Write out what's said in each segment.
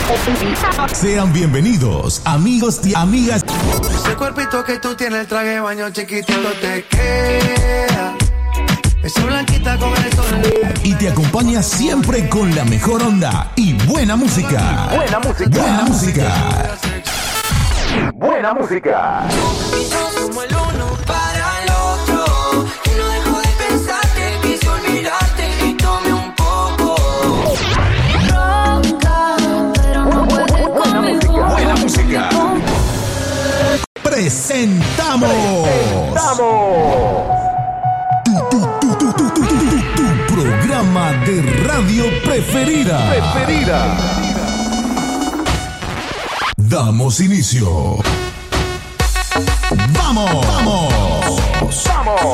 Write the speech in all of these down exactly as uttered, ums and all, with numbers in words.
Sean bienvenidos, amigos y amigas. Ese cuerpito que tú tienes, el traje de baño chiquitito te queda. Esa blanquita con el sol. Y te acompaña siempre con la mejor onda y buena música. Buena música. Buena música. Buena música. Como el uno para el otro, que no dejo de pensarte, quise olvidarte y tomé un poco. Ronca, pero no puedes conmigo. Buena música. Presentamos. Presentamos. Tu, tu, tu, tu, tu, tu, tu, tu programa de radio preferida. Preferida. Damos inicio. ¡Vamos! ¡Vamos! ¡Vamos!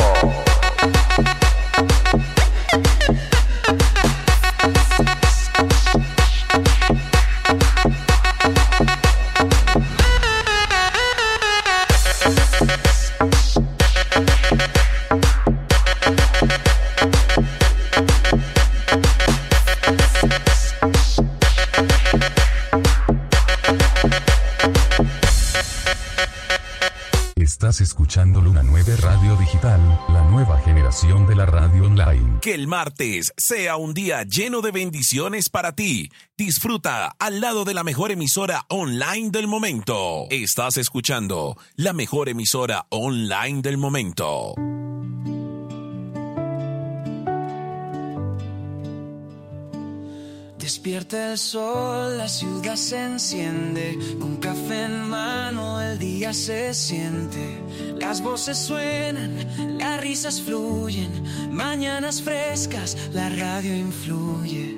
Estás escuchando Luna nueve Radio Digital, la nueva generación de la radio online. Que el martes sea un día lleno de bendiciones para ti. Disfruta al lado de la mejor emisora online del momento. Estás escuchando la mejor emisora online del momento. Despierta el sol, la ciudad se enciende, con café en mano el día se siente, las voces suenan, las risas fluyen, mañanas frescas, la radio influye.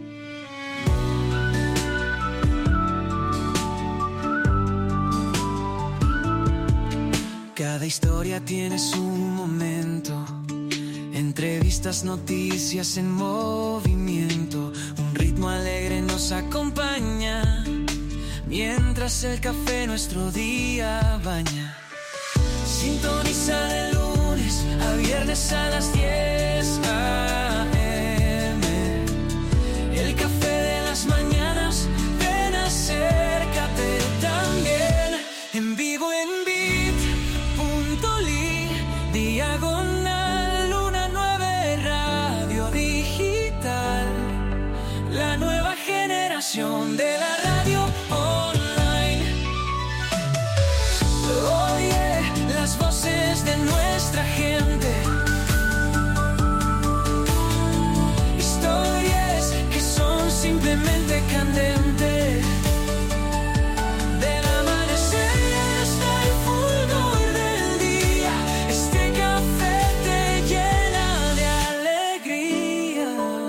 Cada historia tiene su momento, entrevistas, noticias en movimiento. Un ritmo alegre nos acompaña, mientras el café nuestro día baña. Sintoniza de lunes a viernes a las diez a eme. El café de las mañanas, ven, acércate también. En vivo en beat punto ly, diagonal Luna nueve Radio Digital. La nueva generación de la radio online. Oye, las voces de nuestra gente. Historias que son simplemente candentes. Del amanecer hasta el fulgor del día, este café te llena de alegría.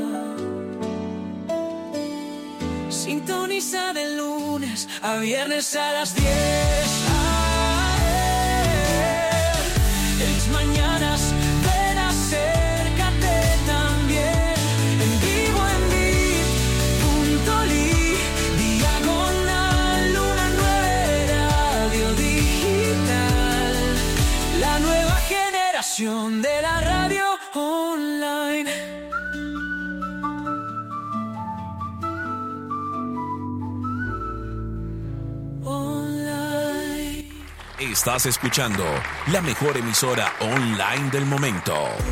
Sintoniza de lunes a viernes a las diez a eme. En las mañanas, ven, acércate también. En vivo en beat punto ly, diagonal Luna nueve Radio Digital. La nueva generación de la radio online. Estás escuchando la mejor emisora online del momento.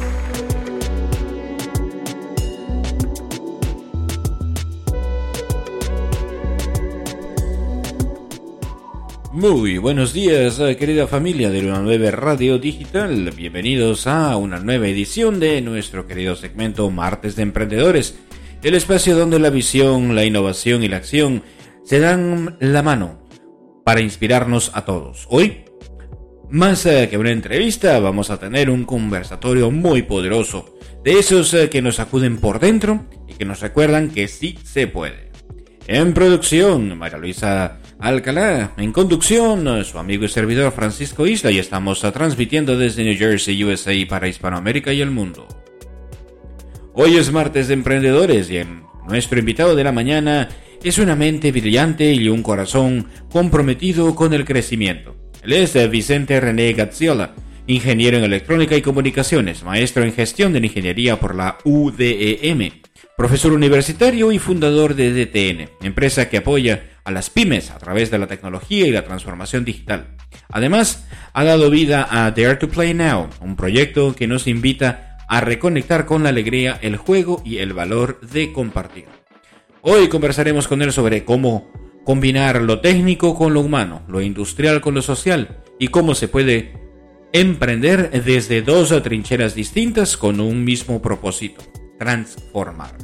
Muy buenos días, querida familia de Luna nueve Radio Digital. Bienvenidos a una nueva edición de nuestro querido segmento Martes de Emprendedores, el espacio donde la visión, la innovación y la acción se dan la mano para inspirarnos a todos. Hoy, más que una entrevista, vamos a tener un conversatorio muy poderoso, de esos que nos sacuden por dentro y que nos recuerdan que sí se puede. En producción, María Luisa Alcalá. En conducción, su amigo y servidor Francisco Isla, y estamos transmitiendo desde New Jersey, U S A, para Hispanoamérica y el mundo. Hoy es martes de emprendedores y en nuestro invitado de la mañana es una mente brillante y un corazón comprometido con el crecimiento. Él es Vicente René Gazziola, ingeniero en electrónica y comunicaciones, maestro en gestión de ingeniería por la U D E M, profesor universitario y fundador de D T N, empresa que apoya a las pymes a través de la tecnología y la transformación digital. Además, ha dado vida a Dare to Play Now, un proyecto que nos invita a reconectar con la alegría, el juego y el valor de compartir. Hoy conversaremos con él sobre cómo combinar lo técnico con lo humano, lo industrial con lo social y cómo se puede emprender desde dos trincheras distintas con un mismo propósito: transformar.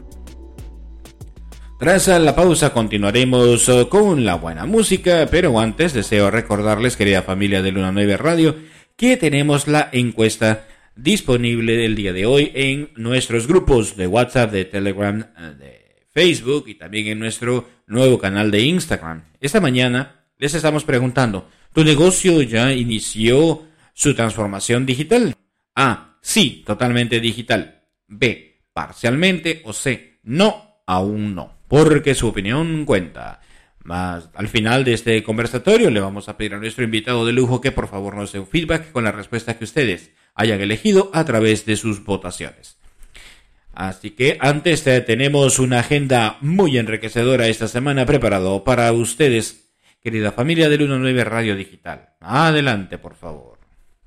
Tras la pausa continuaremos con la buena música, pero antes deseo recordarles, querida familia de Luna nueve Radio, que tenemos la encuesta disponible el día de hoy en nuestros grupos de WhatsApp, de Telegram, de Facebook y también en nuestro nuevo canal de Instagram. Esta mañana les estamos preguntando: ¿tu negocio ya inició su transformación digital? A. Sí, totalmente digital. B. Parcialmente. O C. No, aún no. Porque su opinión cuenta. Más al final de este conversatorio le vamos a pedir a nuestro invitado de lujo que por favor nos dé un feedback con la respuesta que ustedes hayan elegido a través de sus votaciones. Así que antes eh, tenemos una agenda muy enriquecedora esta semana preparado para ustedes, querida familia de Luna nueve Radio Digital. Adelante, por favor.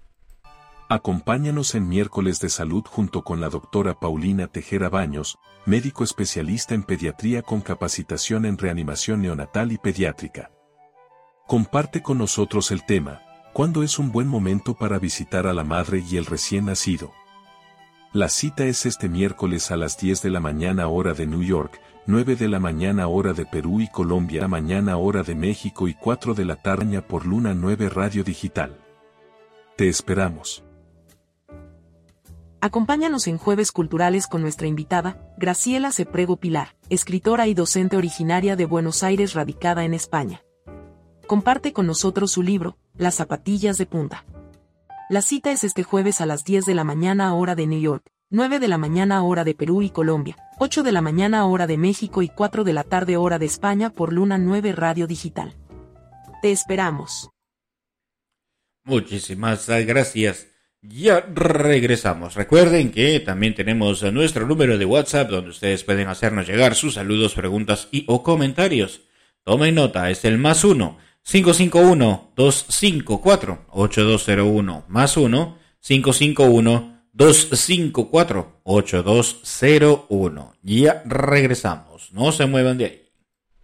Acompáñanos en Miércoles de Salud junto con la doctora Paulina Tejera Baños, médico especialista en pediatría con capacitación en reanimación neonatal y pediátrica. Comparte con nosotros el tema: ¿cuándo es un buen momento para visitar a la madre y el recién nacido? La cita es este miércoles a las diez de la mañana hora de New York, nueve de la mañana hora de Perú y Colombia, mañana hora de México y cuatro de la tarde por Luna nueve Radio Digital. Te esperamos. Acompáñanos en Jueves Culturales con nuestra invitada, Graciela Ceprego Pilar, escritora y docente originaria de Buenos Aires radicada en España. Comparte con nosotros su libro, Las zapatillas de punta. La cita es este jueves a las diez de la mañana hora de New York, nueve de la mañana hora de Perú y Colombia, ocho de la mañana hora de México y cuatro de la tarde hora de España por Luna nueve Radio Digital. Te esperamos. Muchísimas gracias. Ya regresamos. Recuerden que también tenemos nuestro número de WhatsApp donde ustedes pueden hacernos llegar sus saludos, preguntas y o comentarios. Tomen nota, es el más uno, cinco cinco uno, dos cinco cuatro, ocho dos cero uno, más uno, cinco cinco uno, dos cinco cuatro, ocho dos cero uno. Ya regresamos, no se muevan de ahí.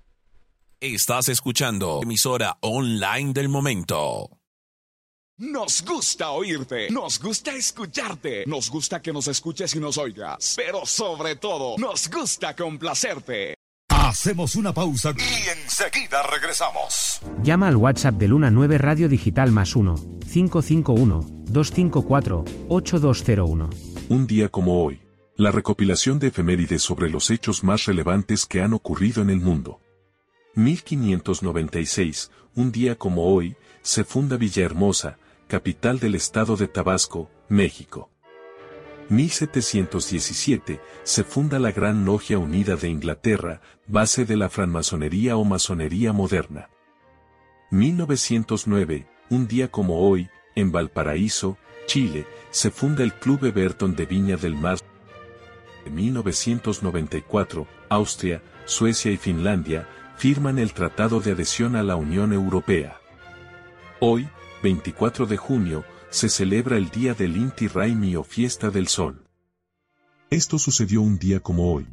Estás escuchando emisora online del momento. Nos gusta oírte, nos gusta escucharte, nos gusta que nos escuches y nos oigas, pero sobre todo, nos gusta complacerte. Hacemos una pausa y enseguida regresamos. Llama al WhatsApp de Luna nueve Radio Digital más uno, cinco cinco uno, dos cinco cuatro, ocho dos cero uno. Un día como hoy, la recopilación de efemérides sobre los hechos más relevantes que han ocurrido en el mundo. mil quinientos noventa y seis, un día como hoy, se funda Villahermosa, capital del estado de Tabasco, México. mil setecientos diecisiete, se funda la Gran Logia Unida de Inglaterra, base de la francmasonería o masonería moderna. mil novecientos nueve, un día como hoy, en Valparaíso, Chile, se funda el Club Everton de Viña del Mar. En mil novecientos noventa y cuatro, Austria, Suecia y Finlandia firman el Tratado de Adhesión a la Unión Europea. Hoy, veinticuatro de junio, se celebra el Día del Inti Raymi o Fiesta del Sol. Esto sucedió un día como hoy.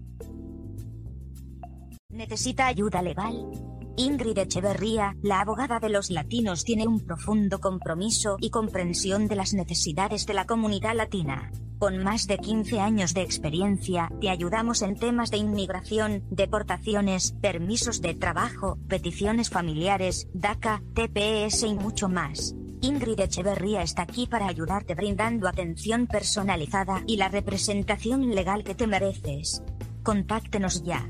¿Necesita ayuda legal? Ingrid Echeverría, la abogada de los latinos, tiene un profundo compromiso y comprensión de las necesidades de la comunidad latina. Con más de quince años de experiencia, te ayudamos en temas de inmigración, deportaciones, permisos de trabajo, peticiones familiares, DACA, T P S y mucho más. Ingrid Echeverría está aquí para ayudarte brindando atención personalizada y la representación legal que te mereces. Contáctenos ya.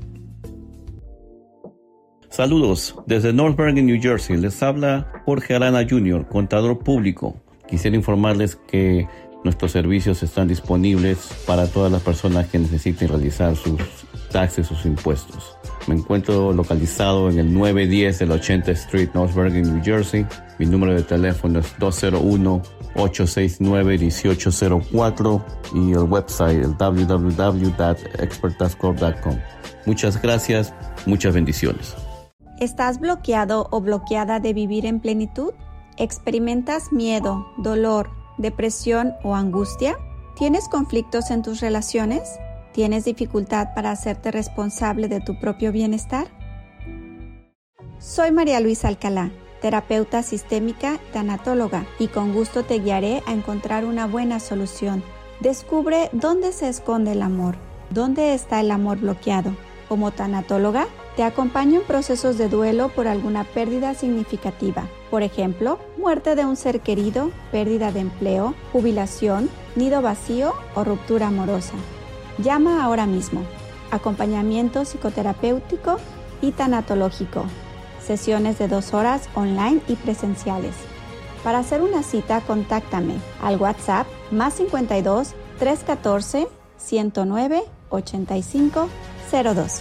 Saludos, desde North Bergen, New Jersey, les habla Jorge Arana junior, contador público. Quisiera informarles que nuestros servicios están disponibles para todas las personas que necesiten realizar sus taxes, sus impuestos. Me encuentro localizado en el nueve diez de la ochenta Street, North Bergen, New Jersey. Mi número de teléfono es dos cero uno, ocho seis nueve, uno ocho cero cuatro y el website el w w w punto expert ascorp punto com. Muchas gracias, muchas bendiciones. ¿Estás bloqueado o bloqueada de vivir en plenitud? ¿Experimentas miedo, dolor, depresión o angustia? ¿Tienes conflictos en tus relaciones? ¿Tienes dificultad para hacerte responsable de tu propio bienestar? Soy María Luisa Alcalá, terapeuta sistémica, tanatóloga, y con gusto te guiaré a encontrar una buena solución. Descubre dónde se esconde el amor, dónde está el amor bloqueado. Como tanatóloga, te acompaño en procesos de duelo por alguna pérdida significativa. Por ejemplo, muerte de un ser querido, pérdida de empleo, jubilación, nido vacío o ruptura amorosa. Llama ahora mismo. Acompañamiento psicoterapéutico y tanatológico. Sesiones de dos horas online y presenciales. Para hacer una cita, contáctame al WhatsApp más cincuenta y dos, trescientos catorce, ciento nueve, ochenta y cinco cero dos.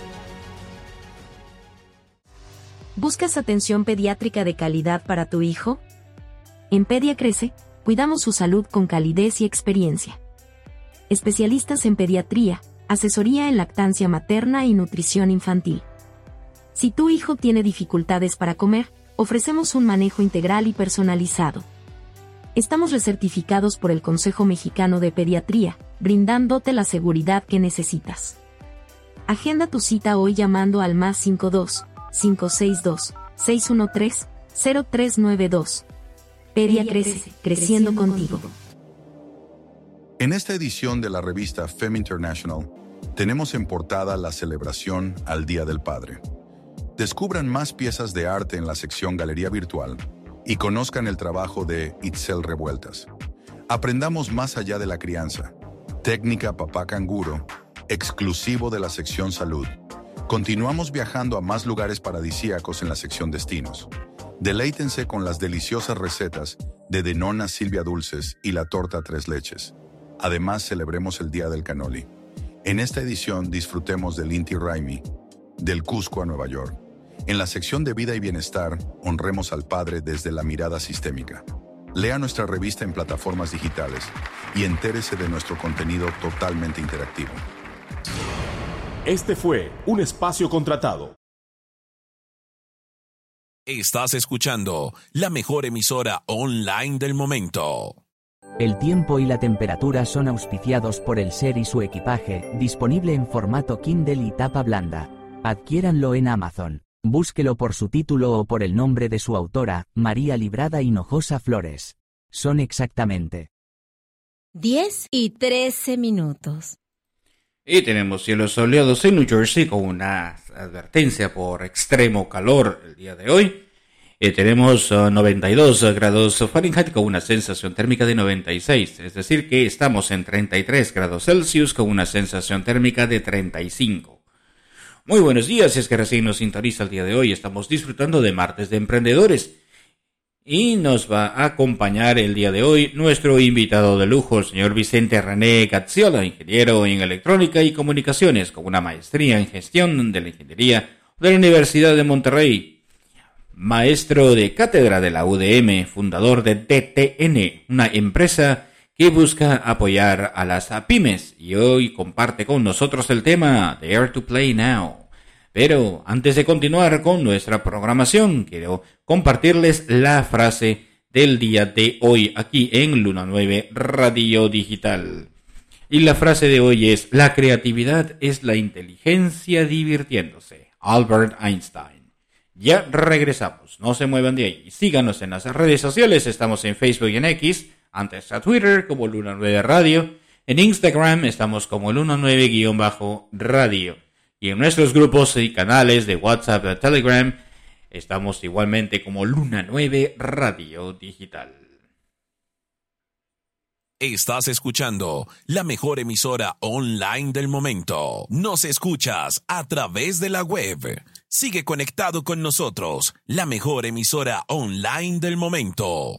¿Buscas atención pediátrica de calidad para tu hijo? En Pedia Crece, cuidamos su salud con calidez y experiencia. Especialistas en pediatría, asesoría en lactancia materna y nutrición infantil. Si tu hijo tiene dificultades para comer, ofrecemos un manejo integral y personalizado. Estamos recertificados por el Consejo Mexicano de Pediatría, brindándote la seguridad que necesitas. Agenda tu cita hoy llamando al más cincuenta y dos, cinco seis dos, seis uno tres, cero tres nueve dos. Pedia Crece, creciendo contigo. En esta edición de la revista Femme International, tenemos en portada la celebración al Día del Padre. Descubran más piezas de arte en la sección Galería Virtual y conozcan el trabajo de Itzel Revueltas. Aprendamos más allá de la crianza. Técnica Papá Canguro, exclusivo de la sección Salud. Continuamos viajando a más lugares paradisíacos en la sección Destinos. Deleítense con las deliciosas recetas de Denona Silvia Dulces y la torta Tres Leches. Además, celebremos el Día del Cannoli. En esta edición disfrutemos del Inti Raymi, del Cusco a Nueva York. En la sección de Vida y Bienestar, honremos al Padre desde la mirada sistémica. Lea nuestra revista en plataformas digitales y entérese de nuestro contenido totalmente interactivo. Este fue un espacio contratado. Estás escuchando la mejor emisora online del momento. El tiempo y la temperatura son auspiciados por el Ser y su equipaje, disponible en formato Kindle y tapa blanda. Adquiéranlo en Amazon. Búsquelo por su título o por el nombre de su autora, María Librada Hinojosa Flores. Son exactamente diez y trece minutos. Y tenemos cielos soleados en New Jersey con una advertencia por extremo calor el día de hoy. Y tenemos uh, noventa y dos grados Fahrenheit con una sensación térmica de noventa y seis. Es decir que estamos en treinta y tres grados Celsius con una sensación térmica de treinta y cinco. Muy buenos días, si es que recién nos sintoniza el día de hoy. Estamos disfrutando de Martes de Emprendedores. Y nos va a acompañar el día de hoy nuestro invitado de lujo, el señor Vicente René Gazziola, ingeniero en electrónica y comunicaciones, con una maestría en gestión de la ingeniería de la Universidad de Monterrey. Maestro de cátedra de la U D M, fundador de D T N, una empresa que busca apoyar a las pymes. Y hoy comparte con nosotros el tema Dare to Play Now. Pero antes de continuar con nuestra programación, quiero compartirles la frase del día de hoy aquí en Luna nueve Radio Digital. Y la frase de hoy es: la creatividad es la inteligencia divirtiéndose. Albert Einstein. Ya regresamos, no se muevan de ahí. Síganos en las redes sociales, estamos en Facebook y en X, antes a Twitter como Luna nueve Radio. En Instagram estamos como Luna nueve Radio. Y en nuestros grupos y canales de WhatsApp y Telegram estamos igualmente como Luna nueve Radio Digital. Estás escuchando la mejor emisora online del momento. Nos escuchas a través de la web. Sigue conectado con nosotros, la mejor emisora online del momento.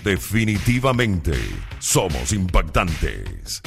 Definitivamente, somos impactantes.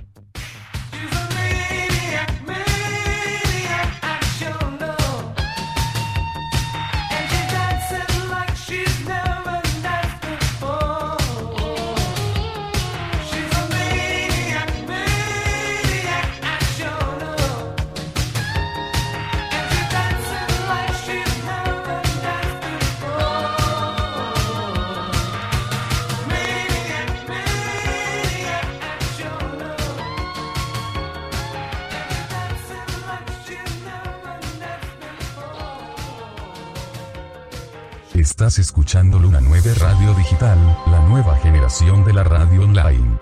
Estás escuchando Luna nueve Radio Digital, la nueva generación de la radio online.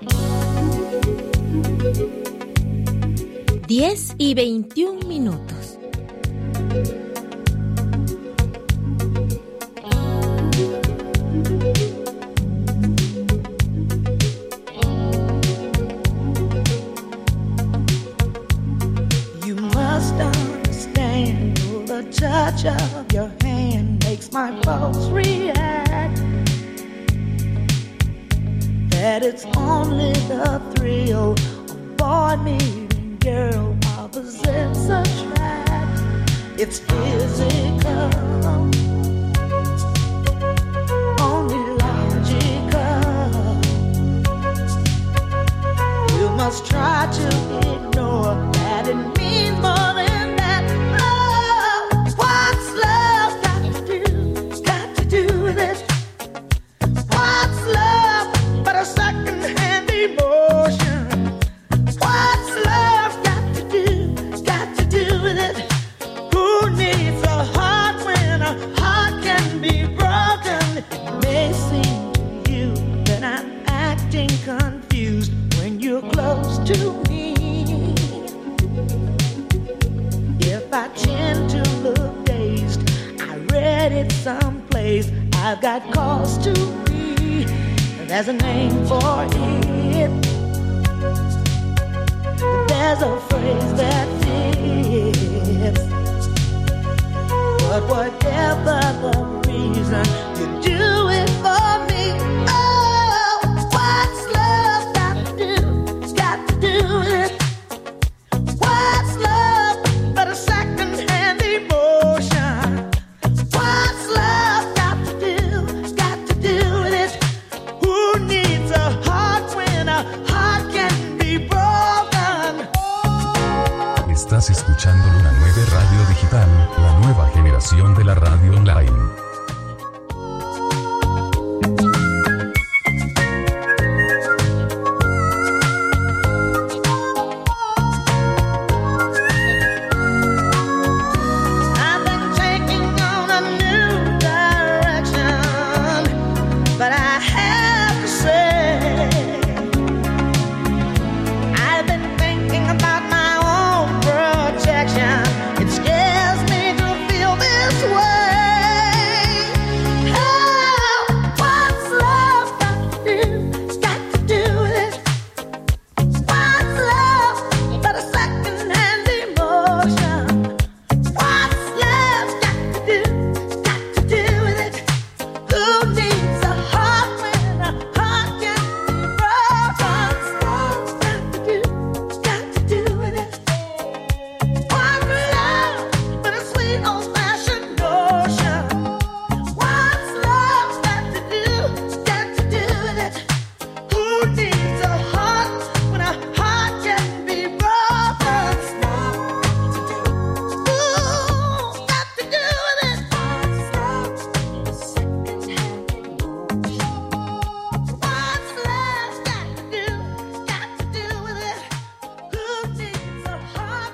diez y veintiún minutos. You must understand the touch of your hand makes my pulse react. That it's only the thrill of boy meeting girl opposites attract. It's physical, only logical. You must try to ignore that it means more than that. Oh, what's love got to do? Got to do with it. What's love but a second-hand emotion? What's love got to do? Got to do with it. Who needs a heart when a heart can be broken? It may seem to you that I'm acting confused when you're close to me. If I tend to look dazed, I read it someplace. I've got cause to be. There's a name for it. There's a phrase that fits. But whatever the reason, you do it for me. Oh, what's love got to do? Got to do with it. What's love but a second-hand emotion? What's love got to do? Got to do with it. Who needs a heart when a heart can be broken? Estás escuchando Luna nueve Radio Digital, la nueva generación de la radio online. I've been taking on a new direction, but I have to say, I've been thinking about my own protection. It scares me to feel this way. Oh, what's love got to do? Got to do with it. What's love but a second-hand emotion? What's love got to do? Got to do with it. Who needs a heart when a heart can be broken? What's got to do? Got to do with it. What's love but a sweet old-fashioned notion? What's love got to do? Got to do with it. Who needs a heart when a heart can be broken? Ooh, got to do with it. What's love got to do? Got to do with it. Who needs a heart?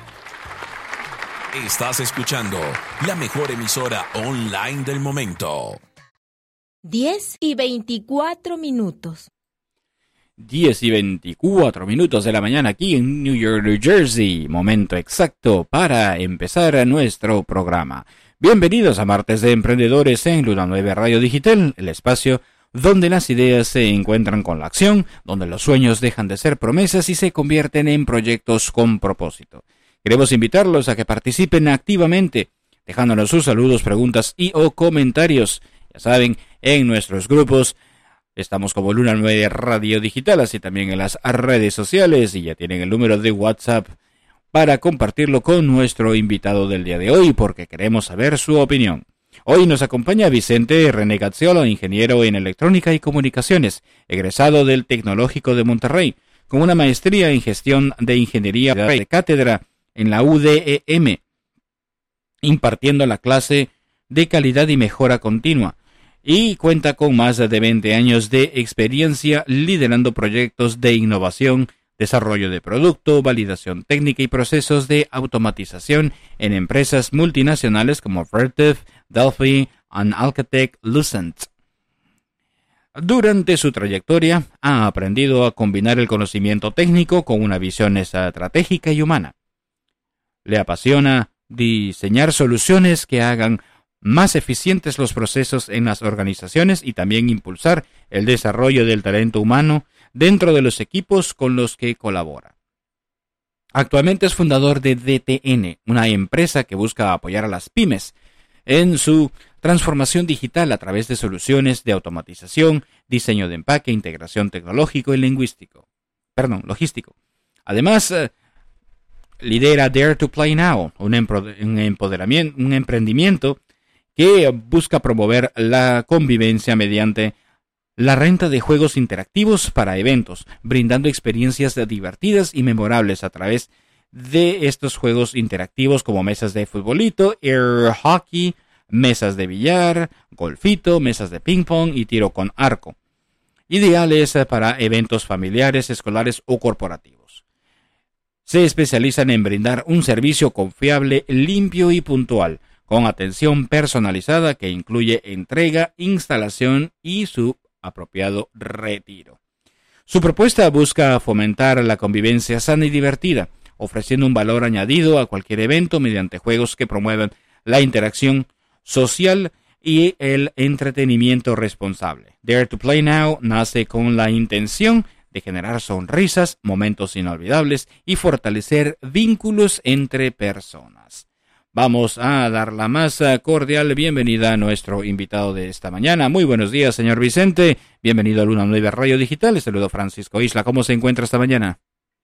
Estás escuchando la mejor emisora online del momento. diez y veinticuatro minutos. diez y veinticuatro minutos de la mañana aquí en New York, New Jersey. Momento exacto para empezar nuestro programa. Bienvenidos a Martes de Emprendedores en Luna nueve Radio Digital, el espacio donde las ideas se encuentran con la acción, donde los sueños dejan de ser promesas y se convierten en proyectos con propósito. Queremos invitarlos a que participen activamente, dejándonos sus saludos, preguntas y o comentarios, ya saben, en nuestros grupos Estamos como Luna nueve Radio Digital, así también en las redes sociales, y ya tienen el número de WhatsApp para compartirlo con nuestro invitado del día de hoy, porque queremos saber su opinión. Hoy nos acompaña Vicente René Gazziola, ingeniero en electrónica y comunicaciones, egresado del Tecnológico de Monterrey, con una maestría en gestión de ingeniería de cátedra en la U D E M, impartiendo la clase de calidad y mejora continua, y cuenta con más de veinte años de experiencia liderando proyectos de innovación, desarrollo de producto, validación técnica y procesos de automatización en empresas multinacionales como Vertiv, Delphi, and Alcatel Lucent. Durante su trayectoria ha aprendido a combinar el conocimiento técnico con una visión estratégica y humana. Le apasiona diseñar soluciones que hagan más eficientes los procesos en las organizaciones y también impulsar el desarrollo del talento humano dentro de los equipos con los que colabora. Actualmente es fundador de D T N, una empresa que busca apoyar a las pymes en su transformación digital a través de soluciones de automatización, diseño de empaque, integración tecnológico y lingüístico. Perdón, logístico. Además, eh, lidera Dare to Play Now, un, un, empoderamiento, un emprendimiento que busca promover la convivencia mediante la renta de juegos interactivos para eventos, brindando experiencias divertidas y memorables a través de estos juegos interactivos como mesas de futbolito, air hockey, mesas de billar, golfito, mesas de ping pong y tiro con arco, ideales para eventos familiares, escolares o corporativos. Se especializan en brindar un servicio confiable, limpio y puntual, con atención personalizada que incluye entrega, instalación y su apropiado retiro. Su propuesta busca fomentar la convivencia sana y divertida, ofreciendo un valor añadido a cualquier evento mediante juegos que promuevan la interacción social y el entretenimiento responsable. Dare to Play Now nace con la intención de generar sonrisas, momentos inolvidables y fortalecer vínculos entre personas. Vamos a dar la más cordial bienvenida a nuestro invitado de esta mañana. Muy buenos días, señor Vicente. Bienvenido a Luna nueve Radio Digital. Les saludo Francisco Isla. ¿Cómo se encuentra esta mañana?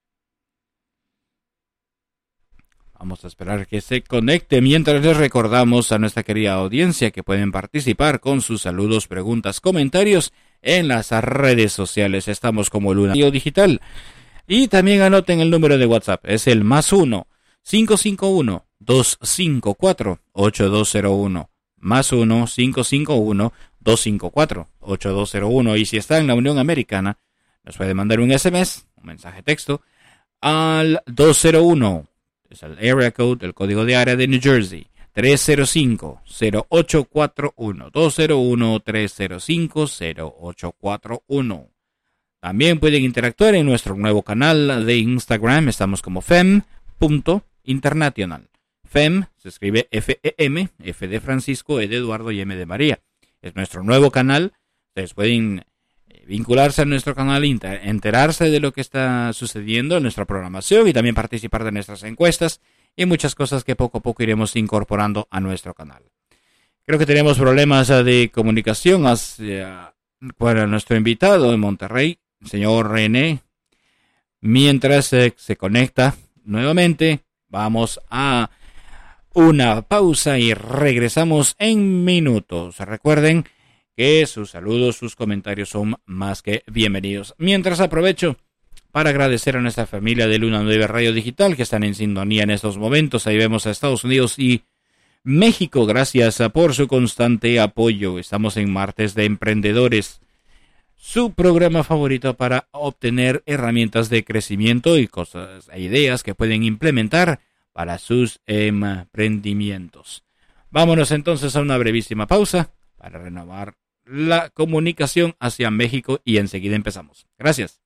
Vamos a esperar que se conecte mientras les recordamos a nuestra querida audiencia que pueden participar con sus saludos, preguntas, comentarios en las redes sociales. Estamos como Luna Radio Digital. Y también anoten el número de WhatsApp. Es el más uno, cinco cinco uno, dos cinco cuatro, ocho dos cero uno. Más uno, cinco cinco uno, dos cinco cuatro, ocho dos cero uno. Y si está en la Unión Americana, nos puede mandar un S M S, un mensaje texto, al dos cero uno. Es el area code, el código de área de New Jersey, tres cero cinco, cero ocho cuatro uno, dos cero uno, tres cero cinco, cero ocho cuatro uno. También pueden interactuar en nuestro nuevo canal de Instagram, estamos como fem punto international. Fem se escribe F E M, F de Francisco, E de Eduardo y M de María. Es nuestro nuevo canal, ustedes pueden vincularse a nuestro canal, enterarse de lo que está sucediendo en nuestra programación y también participar de nuestras encuestas y muchas cosas que poco a poco iremos incorporando a nuestro canal. Creo que tenemos problemas de comunicación hacia para nuestro invitado en Monterrey, el señor René. Mientras eh, se conecta nuevamente, vamos a una pausa y regresamos en minutos. Recuerden que sus saludos, sus comentarios son más que bienvenidos. Mientras aprovecho para agradecer a nuestra familia de Luna nueve Radio Digital que están en sintonía en estos momentos. Ahí vemos a Estados Unidos y México. Gracias por su constante apoyo. Estamos en Martes de Emprendedores, su programa favorito para obtener herramientas de crecimiento y cosas e ideas que pueden implementar para sus emprendimientos. Vámonos entonces a una brevísima pausa para renovar la comunicación hacia México y enseguida empezamos. Gracias.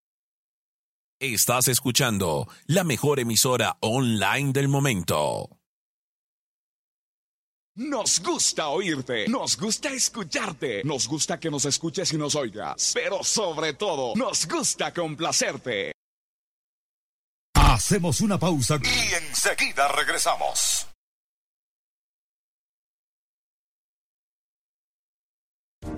Estás escuchando la mejor emisora online del momento. Nos gusta oírte, nos gusta escucharte, nos gusta que nos escuches y nos oigas, pero sobre todo, nos gusta complacerte. Hacemos una pausa y enseguida regresamos.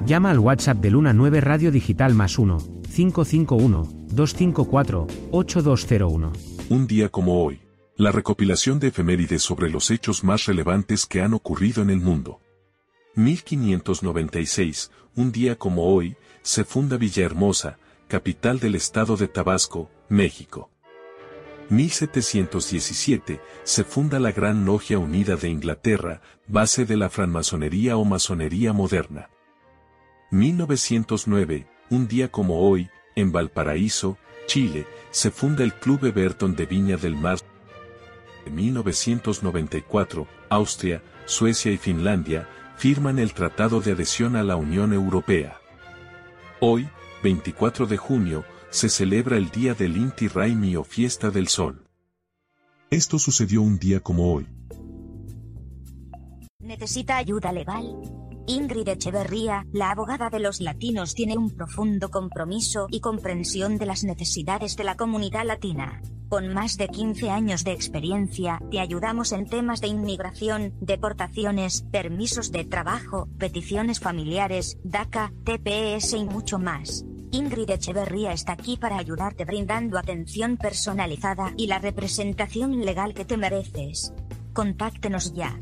Llama al WhatsApp de Luna nueve Radio Digital más uno, cinco cinco uno, dos cinco cuatro, ocho dos cero uno. Un día como hoy, la recopilación de efemérides sobre los hechos más relevantes que han ocurrido en el mundo. mil quinientos noventa y seis, un día como hoy, se funda Villahermosa, capital del estado de Tabasco, México. mil setecientos diecisiete, se funda la Gran Logia Unida de Inglaterra, base de la francmasonería o masonería moderna. mil novecientos nueve, un día como hoy, en Valparaíso, Chile, se funda el Club Everton de Viña del Mar. En mil novecientos noventa y cuatro, Austria, Suecia y Finlandia firman el Tratado de Adhesión a la Unión Europea. Hoy, veinticuatro de junio, se celebra el Día del Inti Raymi o Fiesta del Sol. Esto sucedió un día como hoy. ¿Necesita ayuda legal? Ingrid Echeverría, la abogada de los latinos, tiene un profundo compromiso y comprensión de las necesidades de la comunidad latina. Con más de quince años de experiencia, te ayudamos en temas de inmigración, deportaciones, permisos de trabajo, peticiones familiares, DACA, T P S y mucho más. Ingrid Echeverría está aquí para ayudarte brindando atención personalizada y la representación legal que te mereces. Contáctenos ya.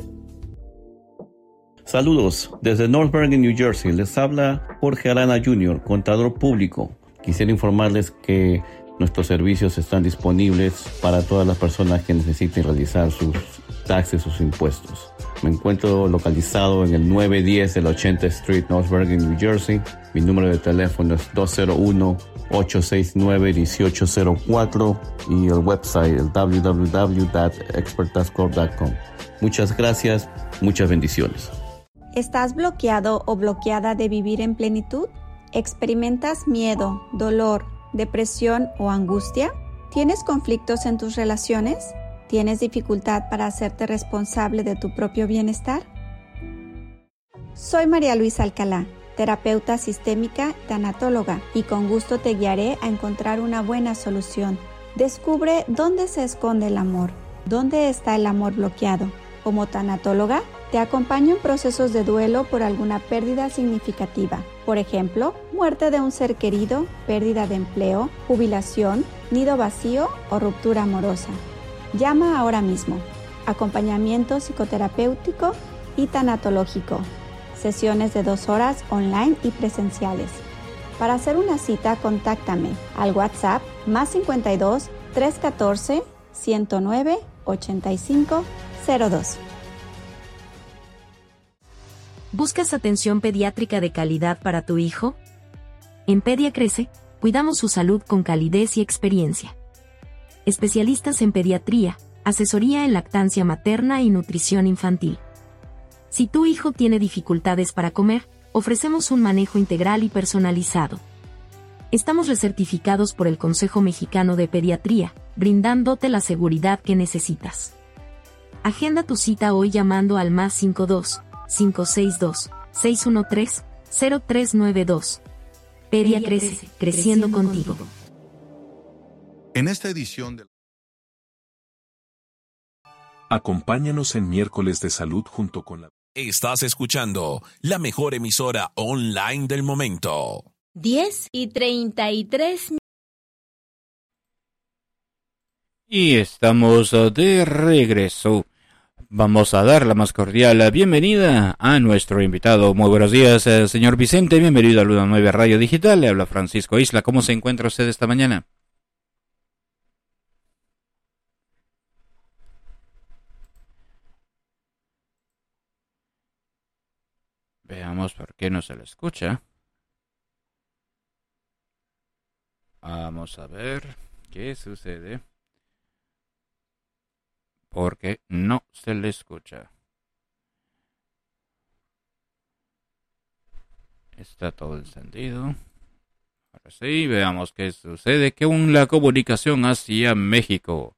Saludos, desde North Bergen, New Jersey, les habla Jorge Arana junior, contador público. Quisiera informarles que nuestros servicios están disponibles para todas las personas que necesiten realizar sus taxes, sus impuestos. Me encuentro localizado en el nueve diez de la ochenta Street, North Bergen, New Jersey. Mi número de teléfono es dos cero uno, ocho seis nueve, uno ocho cero cuatro y el website el w w w punto expert tax corp punto com. Muchas gracias, muchas bendiciones. ¿Estás bloqueado o bloqueada de vivir en plenitud? ¿Experimentas miedo, dolor, depresión o angustia? ¿Tienes conflictos en tus relaciones? ¿Tienes dificultad para hacerte responsable de tu propio bienestar? Soy María Luisa Alcalá, terapeuta sistémica, tanatóloga, y con gusto te guiaré a encontrar una buena solución. Descubre dónde se esconde el amor, dónde está el amor bloqueado. Como tanatóloga, te acompaño en procesos de duelo por alguna pérdida significativa. Por ejemplo, muerte de un ser querido, pérdida de empleo, jubilación, nido vacío o ruptura amorosa. Llama ahora mismo. Acompañamiento psicoterapéutico y tanatológico. Sesiones de dos horas online y presenciales. Para hacer una cita, contáctame al WhatsApp más cincuenta y dos, trescientos catorce, ciento nueve, ochenta y cinco cero dos. ¿Buscas atención pediátrica de calidad para tu hijo? En Pedia Crece, cuidamos su salud con calidez y experiencia. Especialistas en pediatría, asesoría en lactancia materna y nutrición infantil. Si tu hijo tiene dificultades para comer, ofrecemos un manejo integral y personalizado. Estamos recertificados por el Consejo Mexicano de Pediatría, brindándote la seguridad que necesitas. Agenda tu cita hoy llamando al más cincuenta y dos, cinco seis dos, seis uno tres, cero tres nueve dos. Pedia Crece, creciendo contigo. En esta edición de... Acompáñanos en Miércoles de Salud junto con la... Estás escuchando la mejor emisora online del momento. diez y treinta y tres. Y estamos de regreso. Vamos a dar la más cordial bienvenida a nuestro invitado. Muy buenos días, señor Vicente. Bienvenido a Luna nueve Radio Digital. Le habla Francisco Isla. ¿Cómo se encuentra usted esta mañana? Veamos por qué no se le escucha. Vamos a ver qué sucede. Porque no se le escucha. Está todo encendido. Ahora sí, veamos qué sucede con la comunicación hacia México.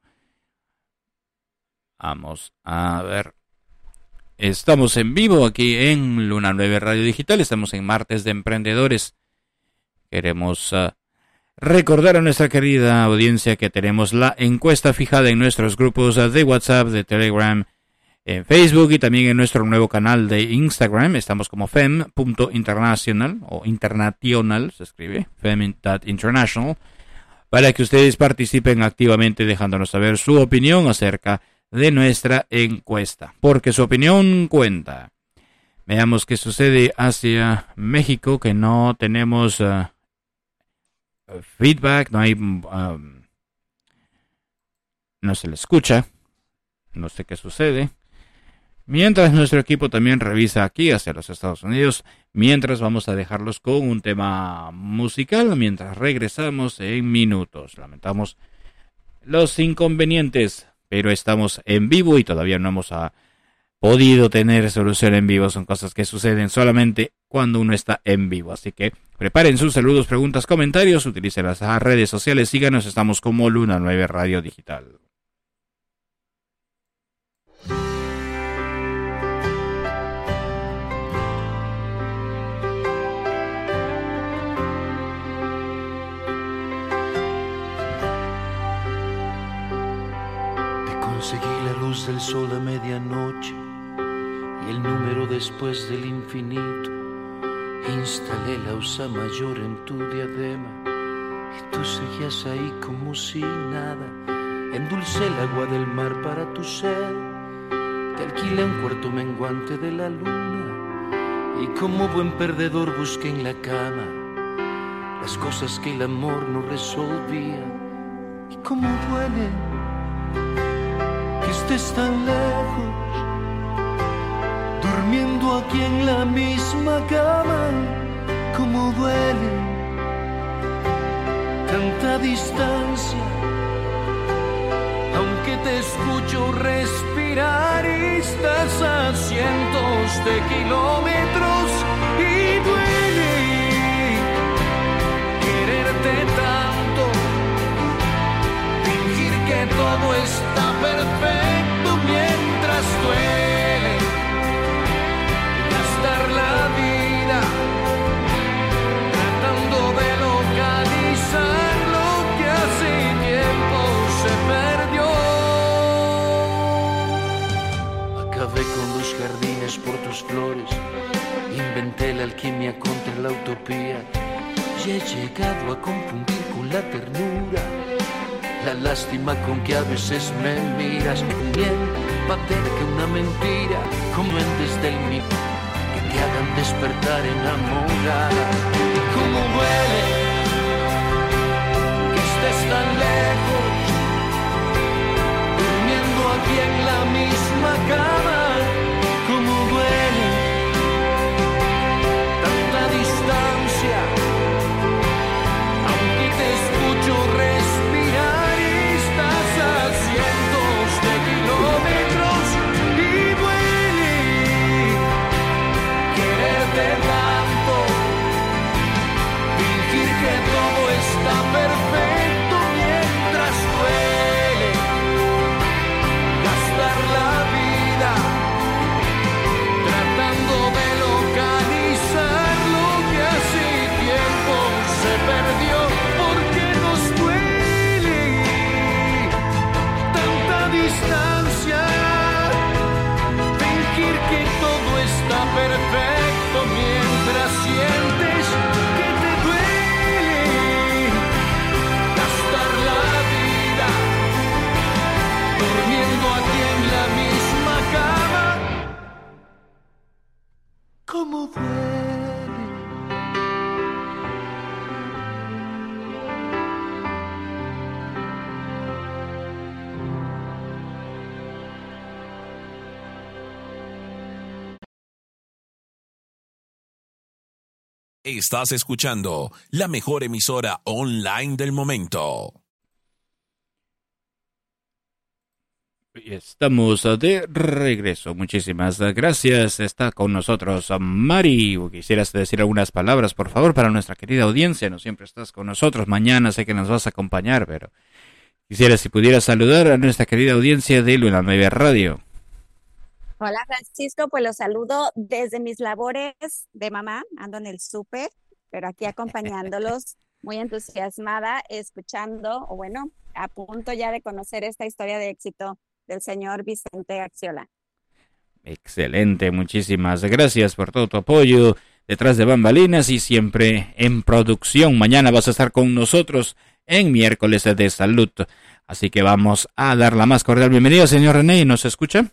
Vamos a ver. Estamos en vivo aquí en Luna nueve Radio Digital. Estamos en Martes de Emprendedores. Queremos uh, recordar a nuestra querida audiencia que tenemos la encuesta fijada en nuestros grupos de WhatsApp, de Telegram, en Facebook y también en nuestro nuevo canal de Instagram. Estamos como fem punto international o international, se escribe, fem punto international, para que ustedes participen activamente dejándonos saber su opinión acerca de nuestra encuesta, porque su opinión cuenta. Veamos qué sucede hacia México, que no tenemos uh, feedback, no hay, um, no se le escucha, no sé qué sucede. Mientras nuestro equipo también revisa aquí hacia los Estados Unidos, mientras vamos a dejarlos con un tema musical, mientras regresamos en minutos. Lamentamos los inconvenientes, pero estamos en vivo y todavía no hemos a, podido tener solución en vivo. Son cosas que suceden solamente cuando uno está en vivo. Así que preparen sus saludos, preguntas, comentarios, utilicen las redes sociales, síganos, estamos como Luna nueve Radio Digital. Conseguí la luz del sol a medianoche y el número después del infinito. Instalé la usa mayor en tu diadema y tú seguías ahí como si nada. Endulcé el agua del mar para tu sed. Te alquilé un cuarto menguante de la luna y como buen perdedor busqué en la cama las cosas que el amor no resolvía. Y cómo duele que estés tan lejos, durmiendo aquí en la misma cama. Cómo duele tanta distancia, aunque te escucho respirar y estás a cientos de kilómetros. Y duele quererte tanto, fingir que todo está perfecto mientras duele gastar la vida tratando de localizar lo que hace tiempo se perdió. Acabé con los jardines por tus flores, inventé la alquimia contra la utopía y he llegado a confundir con la ternura la lástima con que a veces me miras. Bien patética que una mentira, como entes del mito que te hagan despertar enamorada. Y cómo duele que estés tan lejos, durmiendo aquí en la misma cama. Cómo duele tanta distancia, aunque te escucho respirar. Tanto, fingir que todo está perfecto mientras duele gastar la vida tratando de localizar lo que hace tiempo se perdió. Porque nos duele tanta distancia, fingir que todo está perfecto mientras sientes que te duele gastar la vida durmiendo aquí en la misma cama. ¿Cómo duele? Estás escuchando la mejor emisora online del momento. Estamos de regreso. Muchísimas gracias. Está con nosotros Mari. Quisieras decir algunas palabras, por favor, para nuestra querida audiencia. No siempre estás con nosotros. Mañana sé que nos vas a acompañar, pero quisiera si pudieras saludar a nuestra querida audiencia de Luna nueve Radio. Hola Francisco, pues los saludo desde mis labores de mamá. Ando en el súper, pero aquí acompañándolos, muy entusiasmada, escuchando, o bueno, a punto ya de conocer esta historia de éxito del señor Vicente Gaxiola. Excelente, muchísimas gracias por todo tu apoyo detrás de bambalinas y siempre en producción. Mañana vas a estar con nosotros en miércoles de salud. Así que vamos a dar la más cordial bienvenida, señor René, ¿nos escucha?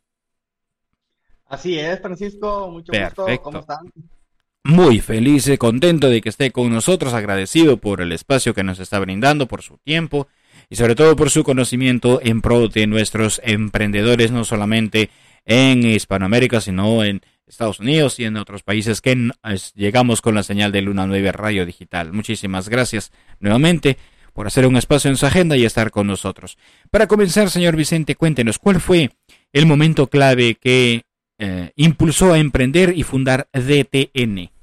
Así es, Francisco, mucho Perfecto. gusto, ¿cómo están? Muy feliz y contento de que esté con nosotros, agradecido por el espacio que nos está brindando, por su tiempo y sobre todo por su conocimiento en pro de nuestros emprendedores, no solamente en Hispanoamérica, sino en Estados Unidos y en otros países que llegamos con la señal de Luna nueve Radio Digital. Muchísimas gracias nuevamente por hacer un espacio en su agenda y estar con nosotros. Para comenzar, señor Vicente, cuéntenos, ¿cuál fue el momento clave que eh, impulsó a emprender y fundar D T N?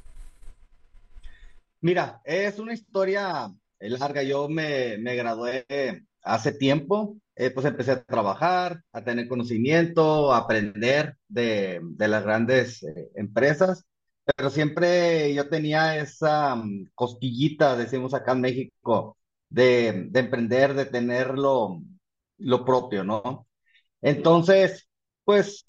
Mira, es una historia larga. Yo me, me gradué hace tiempo, eh, pues empecé a trabajar, a tener conocimiento, a aprender de, de las grandes eh, empresas, pero siempre yo tenía esa um, cosquillita, decimos acá en México, de, de emprender, de tener lo, lo propio, ¿no? Entonces, pues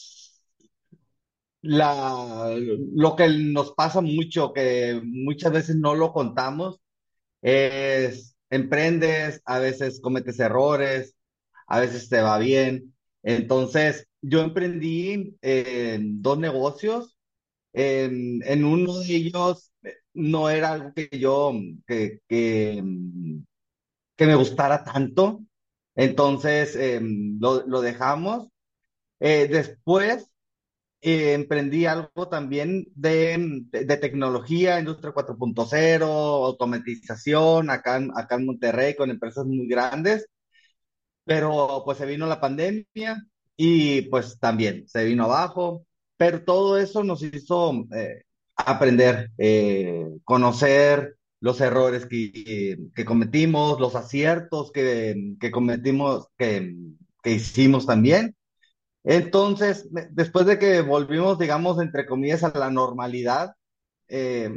la, lo que nos pasa mucho, que muchas veces no lo contamos, es emprendes, a veces cometes errores, a veces te va bien. Entonces, yo emprendí en dos negocios. En, en uno de ellos eh, no era algo que yo, que, que, mm, que me gustara tanto. Entonces, em, lo, lo dejamos. Eh, después eh, emprendí algo también de, de, de tecnología, industria cuatro punto cero, automatización, acá, en- acá en Monterrey con empresas muy grandes, pero pues se vino la pandemia y pues también se vino abajo, pero todo eso nos hizo eh, aprender, eh, conocer los errores que, que cometimos, los aciertos que, que cometimos, que, que hicimos también. Entonces, me- después de que volvimos, digamos, entre comillas, a la normalidad, eh,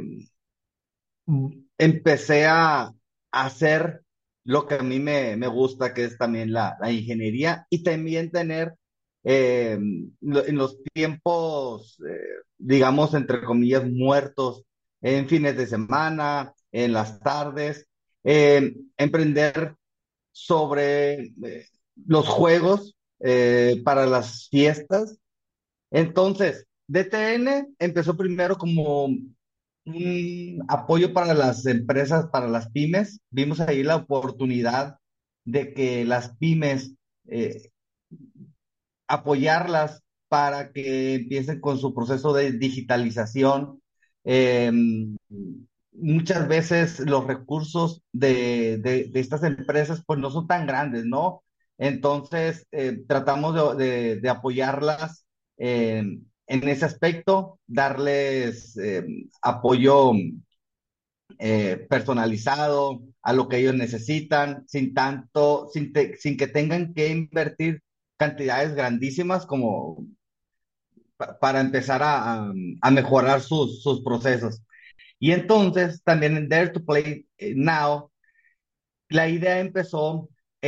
empecé a, a hacer lo que a mí me, me gusta, que es también la, la ingeniería, y también tener eh, lo- en los tiempos, eh, digamos, entre comillas, muertos, en fines de semana, en las tardes, eh, emprender sobre eh, los juegos eh, para las fiestas. Entonces, D T N empezó primero como un apoyo para las empresas, para las pymes. Vimos ahí la oportunidad de que las pymes, eh, apoyarlas para que empiecen con su proceso de digitalización. Eh, Muchas veces los recursos de, de- de estas empresas pues no son tan grandes, ¿no? Entonces, eh, tratamos de, de- de apoyarlas eh, en ese aspecto, darles eh, apoyo eh, personalizado a lo que ellos necesitan, sin tanto, sin, te- sin que tengan que invertir cantidades grandísimas como pa- para empezar a, a- a mejorar sus, sus procesos. Y entonces también en Dare to Play eh, Now, la idea empezó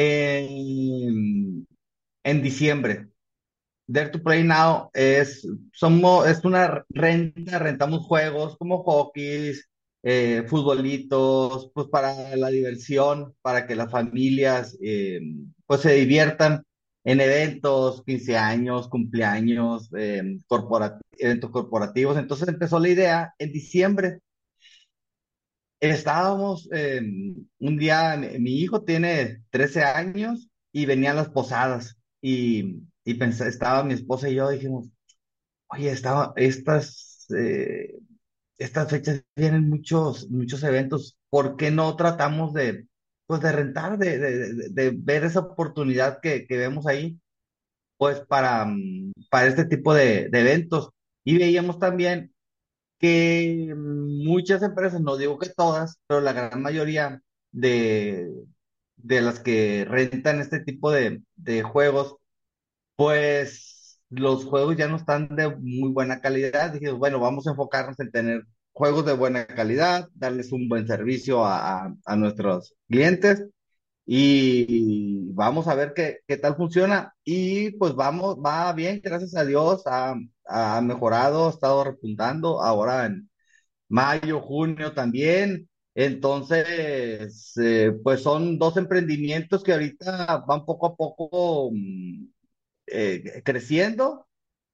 en, en diciembre. Dare to Play Now es, somos, es una renta, rentamos juegos como hockey, eh, futbolitos, pues para la diversión, para que las familias eh, pues se diviertan en eventos, quince años, cumpleaños, eh, corpora- eventos corporativos. Entonces empezó la idea en diciembre. Estábamos, eh, un día, mi, mi hijo tiene trece años y venían las posadas y, y pensé, estaba mi esposa y yo dijimos, oye, estaba, estas, eh, estas fechas vienen muchos, muchos eventos, ¿por qué no tratamos de, pues de rentar, de, de, de- de ver esa oportunidad que, que vemos ahí, pues para, mm, para este tipo de, de eventos? Y veíamos también que muchas empresas, no digo que todas, pero la gran mayoría de, de las que rentan este tipo de, de juegos, pues los juegos ya no están de muy buena calidad. Dije, bueno, vamos a enfocarnos en tener juegos de buena calidad, darles un buen servicio a, a- a nuestros clientes y vamos a ver qué, qué tal funciona. Y pues vamos, va bien, gracias a Dios, ha, ha mejorado, ha estado repuntando ahora en mayo, junio también. Entonces, eh, pues son dos emprendimientos que ahorita van poco a poco mm, eh, creciendo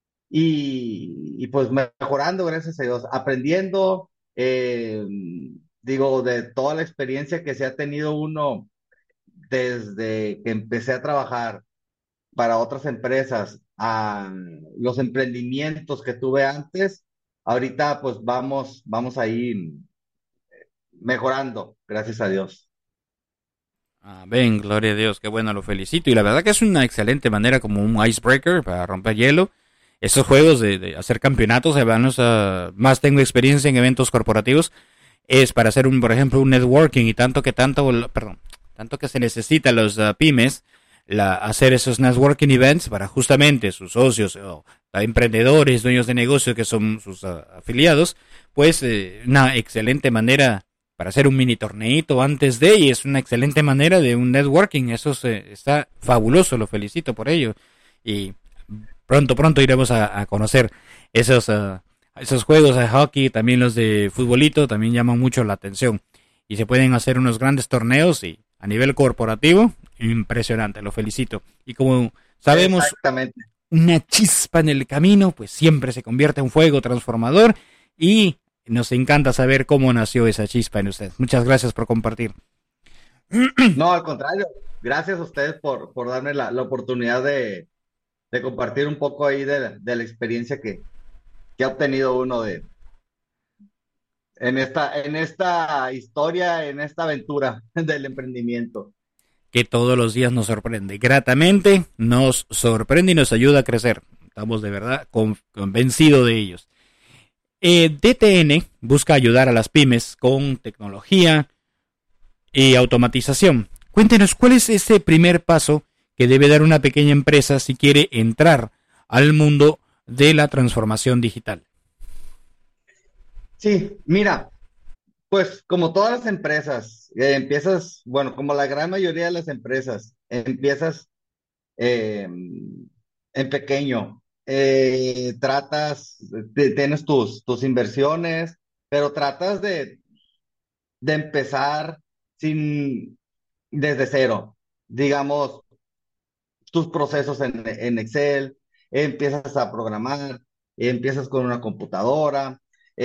y, y, pues mejorando, gracias a Dios, aprendiendo, eh, digo, de toda la experiencia que se ha tenido uno desde que empecé a trabajar para otras empresas a los emprendimientos que tuve antes, ahorita pues vamos, vamos ahí mejorando, gracias a Dios. Amén, gloria a Dios, qué bueno, lo felicito. Y la verdad que es una excelente manera como un icebreaker para romper hielo. Estos juegos de, de hacer campeonatos, hermanos, uh, más tengo experiencia en eventos corporativos, es para hacer un, por ejemplo, un networking y tanto que tanto, perdón, tanto que se necesita los uh, pymes, la, hacer esos networking events para justamente sus socios o uh, emprendedores, dueños de negocio que son sus uh, afiliados, pues eh, una excelente manera para hacer un mini torneito antes de, y es una excelente manera de un networking. Eso se, está fabuloso, lo felicito por ello. Y pronto, pronto iremos a, a conocer esos, uh, esos juegos de hockey, también los de futbolito, también llaman mucho la atención. Y se pueden hacer unos grandes torneos y a nivel corporativo, impresionante, lo felicito. Y como sabemos, una chispa en el camino, pues siempre se convierte en un fuego transformador y nos encanta saber cómo nació esa chispa en usted. Muchas gracias por compartir. No, al contrario, gracias a ustedes por, por darme la, la oportunidad de, de compartir un poco ahí de, la- de la experiencia que, que ha obtenido uno de, en esta, en esta historia, en esta aventura del emprendimiento. Que todos los días nos sorprende. Gratamente nos sorprende y nos ayuda a crecer. Estamos de verdad con- convencidos de ellos. Eh, D T N busca ayudar a las pymes con tecnología y automatización. Cuéntenos, ¿cuál es ese primer paso que debe dar una pequeña empresa si quiere entrar al mundo de la transformación digital? Sí, mira, pues como todas las empresas, eh, empiezas, bueno, como la gran mayoría de las empresas, empiezas eh, en pequeño, eh, tratas, te- tienes tus, tus inversiones, pero tratas de, de empezar sin, desde cero. Digamos, tus procesos en, en Excel, empiezas a programar, empiezas con una computadora,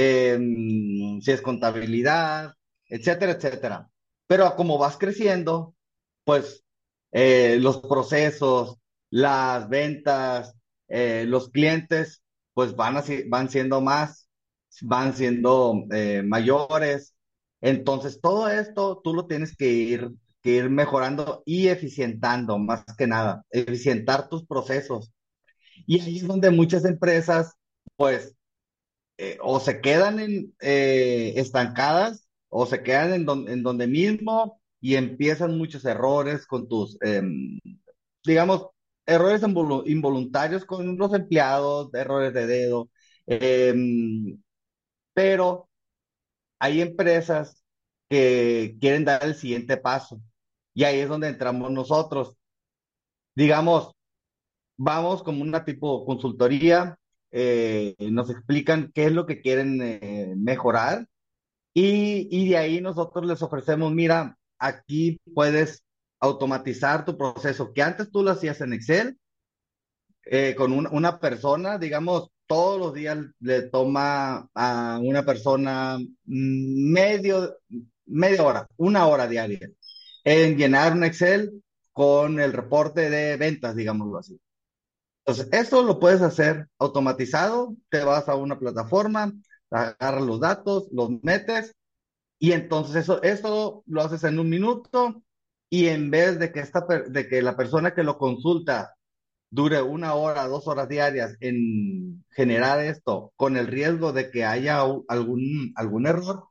em, si es contabilidad, etcétera, etcétera. Pero como vas creciendo, pues eh, los procesos, las ventas, eh, los clientes, pues van, así, van siendo más, van siendo eh, mayores. Entonces, todo esto tú lo tienes que ir, que ir mejorando y eficientando, más que nada, eficientar tus procesos. Y ahí es donde muchas empresas, pues, eh, o se quedan en, eh, estancadas o se quedan en, don- en donde mismo y empiezan muchos errores con tus, em, digamos, errores involu- involuntarios con los empleados, errores de dedo. em, pero hay empresas que quieren dar el siguiente paso y ahí es donde entramos nosotros. Digamos, vamos como una tipo consultoría, eh, nos explican qué es lo que quieren eh, mejorar y, y de ahí nosotros les ofrecemos, mira, aquí puedes automatizar tu proceso que antes tú lo hacías en Excel eh, con un- una persona, digamos, todos los días le toma a una persona mm, medio, media hora, una hora diaria en llenar un Excel con el reporte de ventas, digámoslo así. Entonces, eso lo puedes hacer automatizado, te vas a una plataforma, agarras los datos, los metes y entonces eso, eso lo haces en un minuto y en vez de que, esta, per- de que la persona que lo consulta dure una hora, dos horas diarias en generar esto con el riesgo de que haya u- algún, algún error,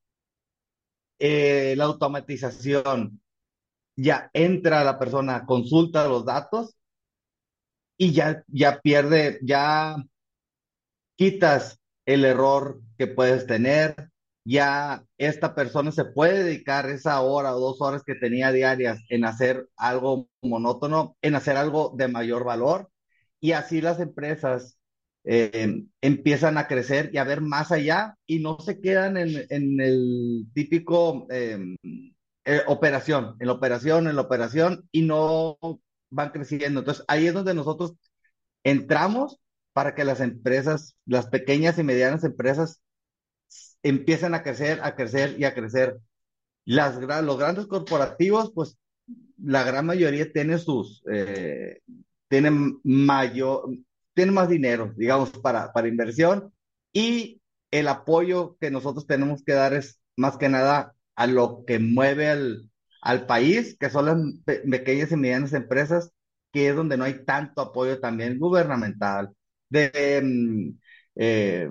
eh, la automatización ya entra la persona, consulta los datos y ya, ya pierde, ya quitas el error que puedes tener, ya esta persona se puede dedicar esa hora o dos horas que tenía diarias en hacer algo monótono, en hacer algo de mayor valor, y así las empresas eh, empiezan a crecer y a ver más allá y no se quedan en, en el típico eh, eh, operación, en la operación, en la operación y no van creciendo. Entonces ahí es donde nosotros entramos para que las empresas, las pequeñas y medianas empresas empiezan a crecer, a crecer y a crecer. Las, gra- los grandes corporativos, pues la gran mayoría tiene sus, eh, tienen mayor, tienen más dinero, digamos, para, para inversión, y el apoyo que nosotros tenemos que dar es más que nada a lo que mueve al, al país, que son las pe- pequeñas y medianas empresas, que es donde no hay tanto apoyo también gubernamental, de, mm, eh,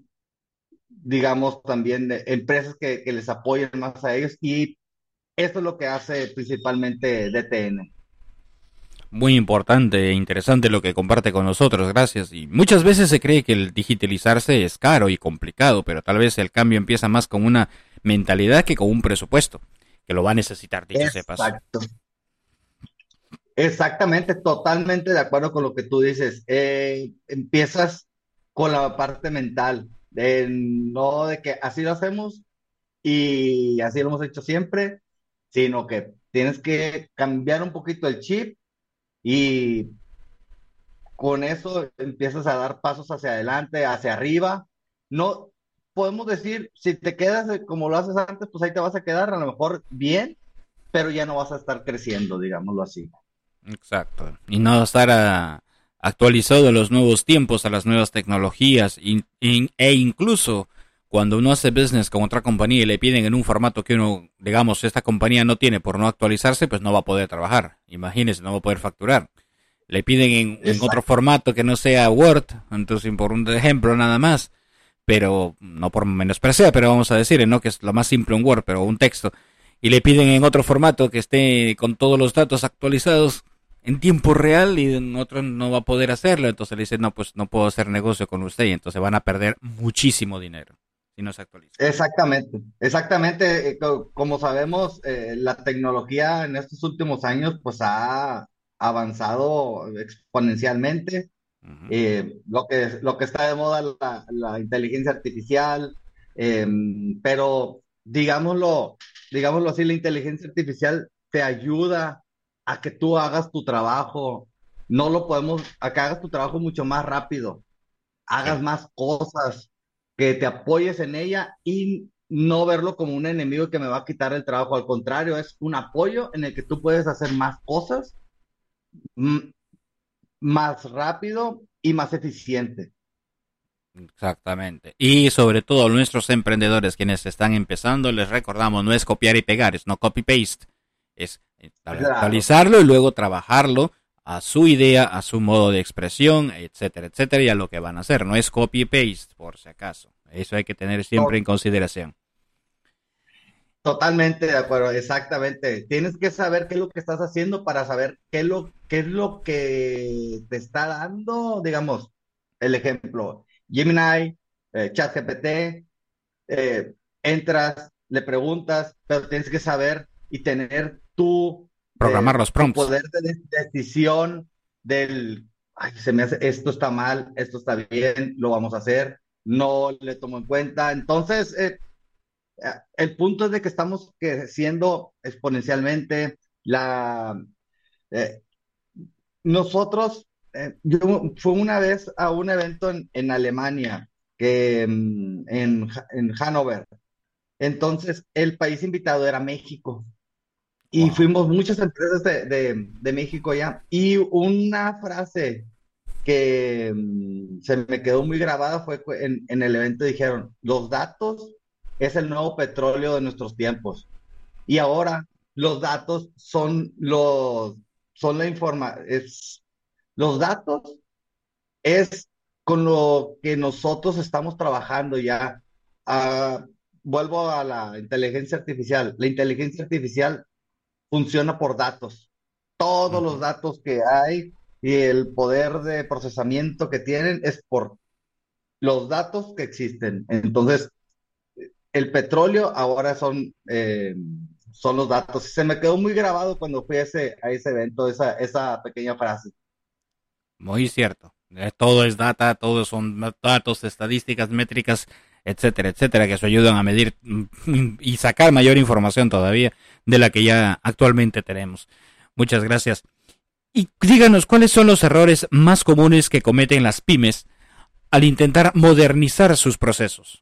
digamos, también de empresas que, que les apoyen más a ellos, y esto es lo que hace principalmente D T N. Muy importante e interesante lo que comparte con nosotros, gracias. Y muchas veces se cree que el digitalizarse es caro y complicado, pero tal vez el cambio empieza más con una mentalidad que con un presupuesto, que lo va a necesitar, dicho sea de paso. Exacto. Exactamente, totalmente de acuerdo con lo que tú dices. Eh, empiezas con la parte mental, de no de que así lo hacemos y así lo hemos hecho siempre, sino que tienes que cambiar un poquito el chip y con eso empiezas a dar pasos hacia adelante, hacia arriba. No podemos decir, si te quedas eh, como lo haces antes, pues ahí te vas a quedar, a lo mejor bien, pero ya no vas a estar creciendo, digámoslo así. Exacto. Y no estar a- actualizado a los nuevos tiempos, a las nuevas tecnologías, in- in- e incluso cuando uno hace business con otra compañía y le piden en un formato que uno, digamos, esta compañía no tiene por no actualizarse, pues no va a poder trabajar. Imagínese, no va a poder facturar. Le piden en, en otro formato que no sea Word, entonces por un ejemplo nada más, pero no por menospreciar, pero vamos a decir, ¿no? Que es lo más simple un Word, pero un texto, y le piden en otro formato que esté con todos los datos actualizados en tiempo real y en otro no va a poder hacerlo, entonces le dicen, no, pues no puedo hacer negocio con usted, y entonces van a perder muchísimo dinero si no se actualiza. Exactamente, exactamente. eh, co- Como sabemos, eh, la tecnología en estos últimos años pues ha avanzado exponencialmente. Eh, lo que, lo que está de moda, la, la inteligencia artificial, eh, pero digámoslo, digámoslo así, la inteligencia artificial te ayuda a que tú hagas tu trabajo. No lo podemos, a que hagas tu trabajo mucho más rápido, hagas más cosas, que te apoyes en ella y no verlo como un enemigo que me va a quitar el trabajo. Al contrario, es un apoyo en el que tú puedes hacer más cosas, mm, más rápido y más eficiente. Exactamente. Y sobre todo a nuestros emprendedores quienes están empezando, les recordamos, no es copiar y pegar, es no copy-paste, es Claro. actualizarlo y luego trabajarlo a su idea, a su modo de expresión, etcétera, etcétera, y a lo que van a hacer. No es copy-paste, por si acaso. Eso hay que tener siempre en consideración. Totalmente de acuerdo, exactamente. Tienes que saber qué es lo que estás haciendo para saber qué es lo, qué es lo que te está dando, digamos, el ejemplo, Gemini, eh, ChatGPT, eh, entras, le preguntas, pero tienes que saber y tener tu, Programar eh, los tu prompts. poder de de- decisión del, ay, se me hace, esto está mal, esto está bien, lo vamos a hacer, no le tomo en cuenta. Entonces, eh, eh, el punto es de que estamos creciendo exponencialmente. La, eh, nosotros, eh, yo fui una vez a un evento en, en Alemania, que, mm, en, Ha- en Hannover. Entonces, el país invitado era México. Y fuimos muchas empresas de, de, de México allá. Y una frase que mm, se me quedó muy grabada fue cu- en, en el evento dijeron, los datos es el nuevo petróleo de nuestros tiempos. Y ahora los datos son los, son la informa, es, los datos es con lo que nosotros estamos trabajando ya. Ah, vuelvo a la inteligencia artificial. La inteligencia artificial funciona por datos. Todos los datos que hay y el poder de procesamiento que tienen es por los datos que existen. Entonces, el petróleo, ahora son, eh, son los datos. Se me quedó muy grabado cuando fui a ese, a ese evento, esa, esa pequeña frase. Muy cierto. Eh, Todo es data, todo son datos, estadísticas, métricas, etcétera, etcétera, que eso ayudan a medir mm, y sacar mayor información todavía de la que ya actualmente tenemos. Muchas gracias. Y díganos, ¿cuáles son los errores más comunes que cometen las pymes al intentar modernizar sus procesos?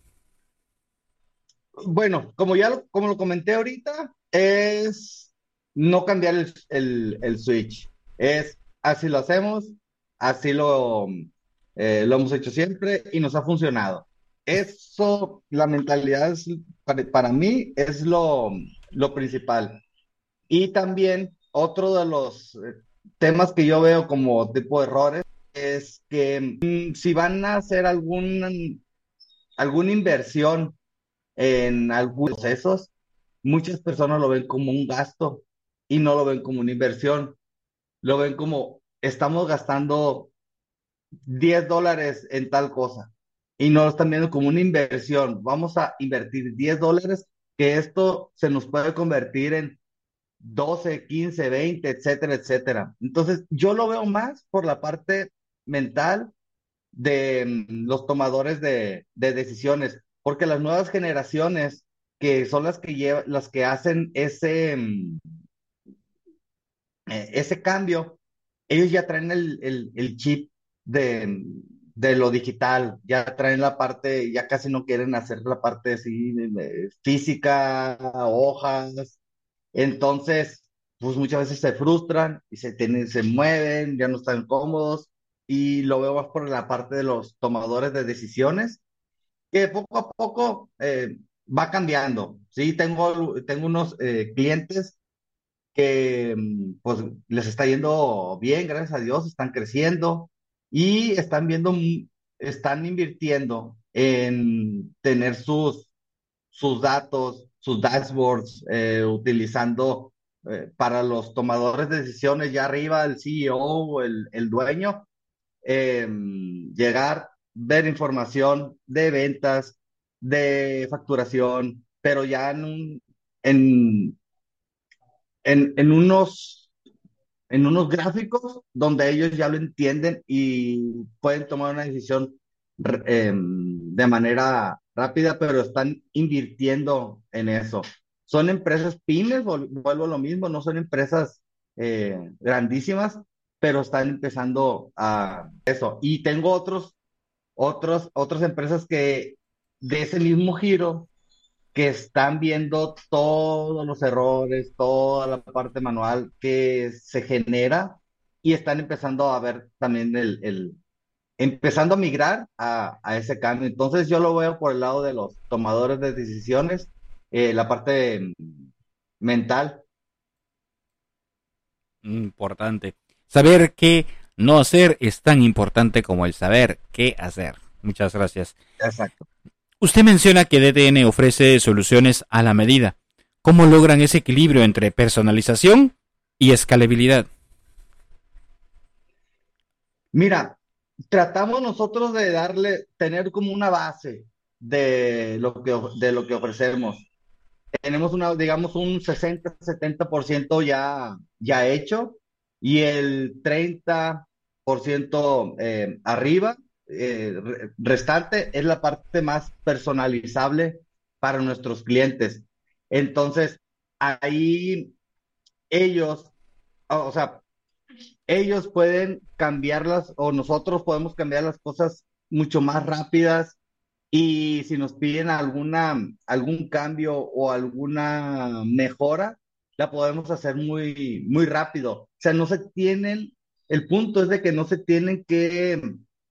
Bueno, como ya lo, como lo comenté ahorita, es no cambiar el, el, el switch. Es así lo hacemos, así lo, eh, lo hemos hecho siempre y nos ha funcionado. Eso, la mentalidad es, para, para mí es lo, lo principal. Y también otro de los eh, temas que yo veo como tipo de errores es que mm, si van a hacer algún, alguna inversión en algunos procesos, muchas personas lo ven como un gasto y no lo ven como una inversión. Lo ven como estamos gastando diez dólares en tal cosa y no lo están viendo como una inversión. Vamos a invertir diez dólares, que esto se nos puede convertir en doce, quince, veinte, etcétera, etcétera. Entonces, yo lo veo más por la parte mental de mm, los tomadores de, de decisiones, porque las nuevas generaciones, que son las que llevan, las que hacen ese, mm, eh, ese cambio, ellos ya traen el, el, el chip de, de lo digital, ya traen la parte, ya casi no quieren hacer la parte así de- de física, hojas. Entonces, pues muchas veces se frustran y se tienen, se mueven, ya no están cómodos, y lo veo más por la parte de los tomadores de decisiones, que poco a poco eh, va cambiando. Sí, tengo, tengo unos eh, clientes que mm, pues les está yendo bien, gracias a Dios, están creciendo y están viendo, mu- están invirtiendo en tener sus, sus datos, sus dashboards, eh, utilizando eh, para los tomadores de decisiones ya arriba, el C E O o el, el dueño, eh, llegar, ver información de ventas, de facturación, pero ya en un, en, en, en unos, en unos gráficos donde ellos ya lo entienden y pueden tomar una decisión r- em, de manera rápida, pero están invirtiendo en eso. Son empresas pymes, vol- vuelvo a lo mismo, no son empresas eh, grandísimas, pero están empezando a eso. Y tengo otros, otros, otras empresas que de ese mismo giro, que están viendo todos los errores, toda la parte manual que se genera, y están empezando a ver también el, el empezando a migrar a, a ese cambio. Entonces yo lo veo por el lado de los tomadores de decisiones, eh, la parte mm, mental. Importante. Saber qué no hacer es tan importante como el saber qué hacer. Muchas gracias. Exacto. Usted menciona que D T N ofrece soluciones a la medida. ¿Cómo logran ese equilibrio entre personalización y escalabilidad? Mira, tratamos nosotros de darle, tener como una base de lo que, of- de lo que ofrecemos. Tenemos una, digamos, un sesenta setenta por ciento ya, ya hecho, y el treinta por ciento eh, arriba, eh, re- restante, es la parte más personalizable para nuestros clientes. Entonces, ahí ellos, o o sea, ellos pueden cambiarlas o nosotros podemos cambiar las cosas mucho más rápidas, y si nos piden alguna, algún cambio o alguna mejora, la podemos hacer muy, muy rápido. O sea, no se tienen, el punto es de que no se tienen que,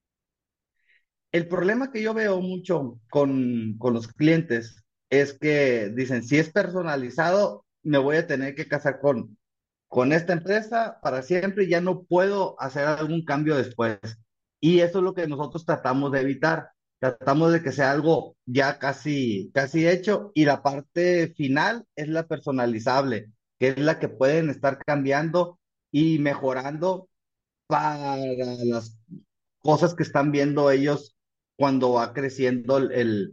el problema que yo veo mucho con, con los clientes es que dicen, si es personalizado, me voy a tener que casar con, con esta empresa para siempre y ya no puedo hacer algún cambio después. Y eso es lo que nosotros tratamos de evitar. Tratamos de que sea algo ya casi, casi hecho, y la parte final es la personalizable, que es la que pueden estar cambiando y mejorando para las cosas que están viendo ellos cuando va creciendo el, el-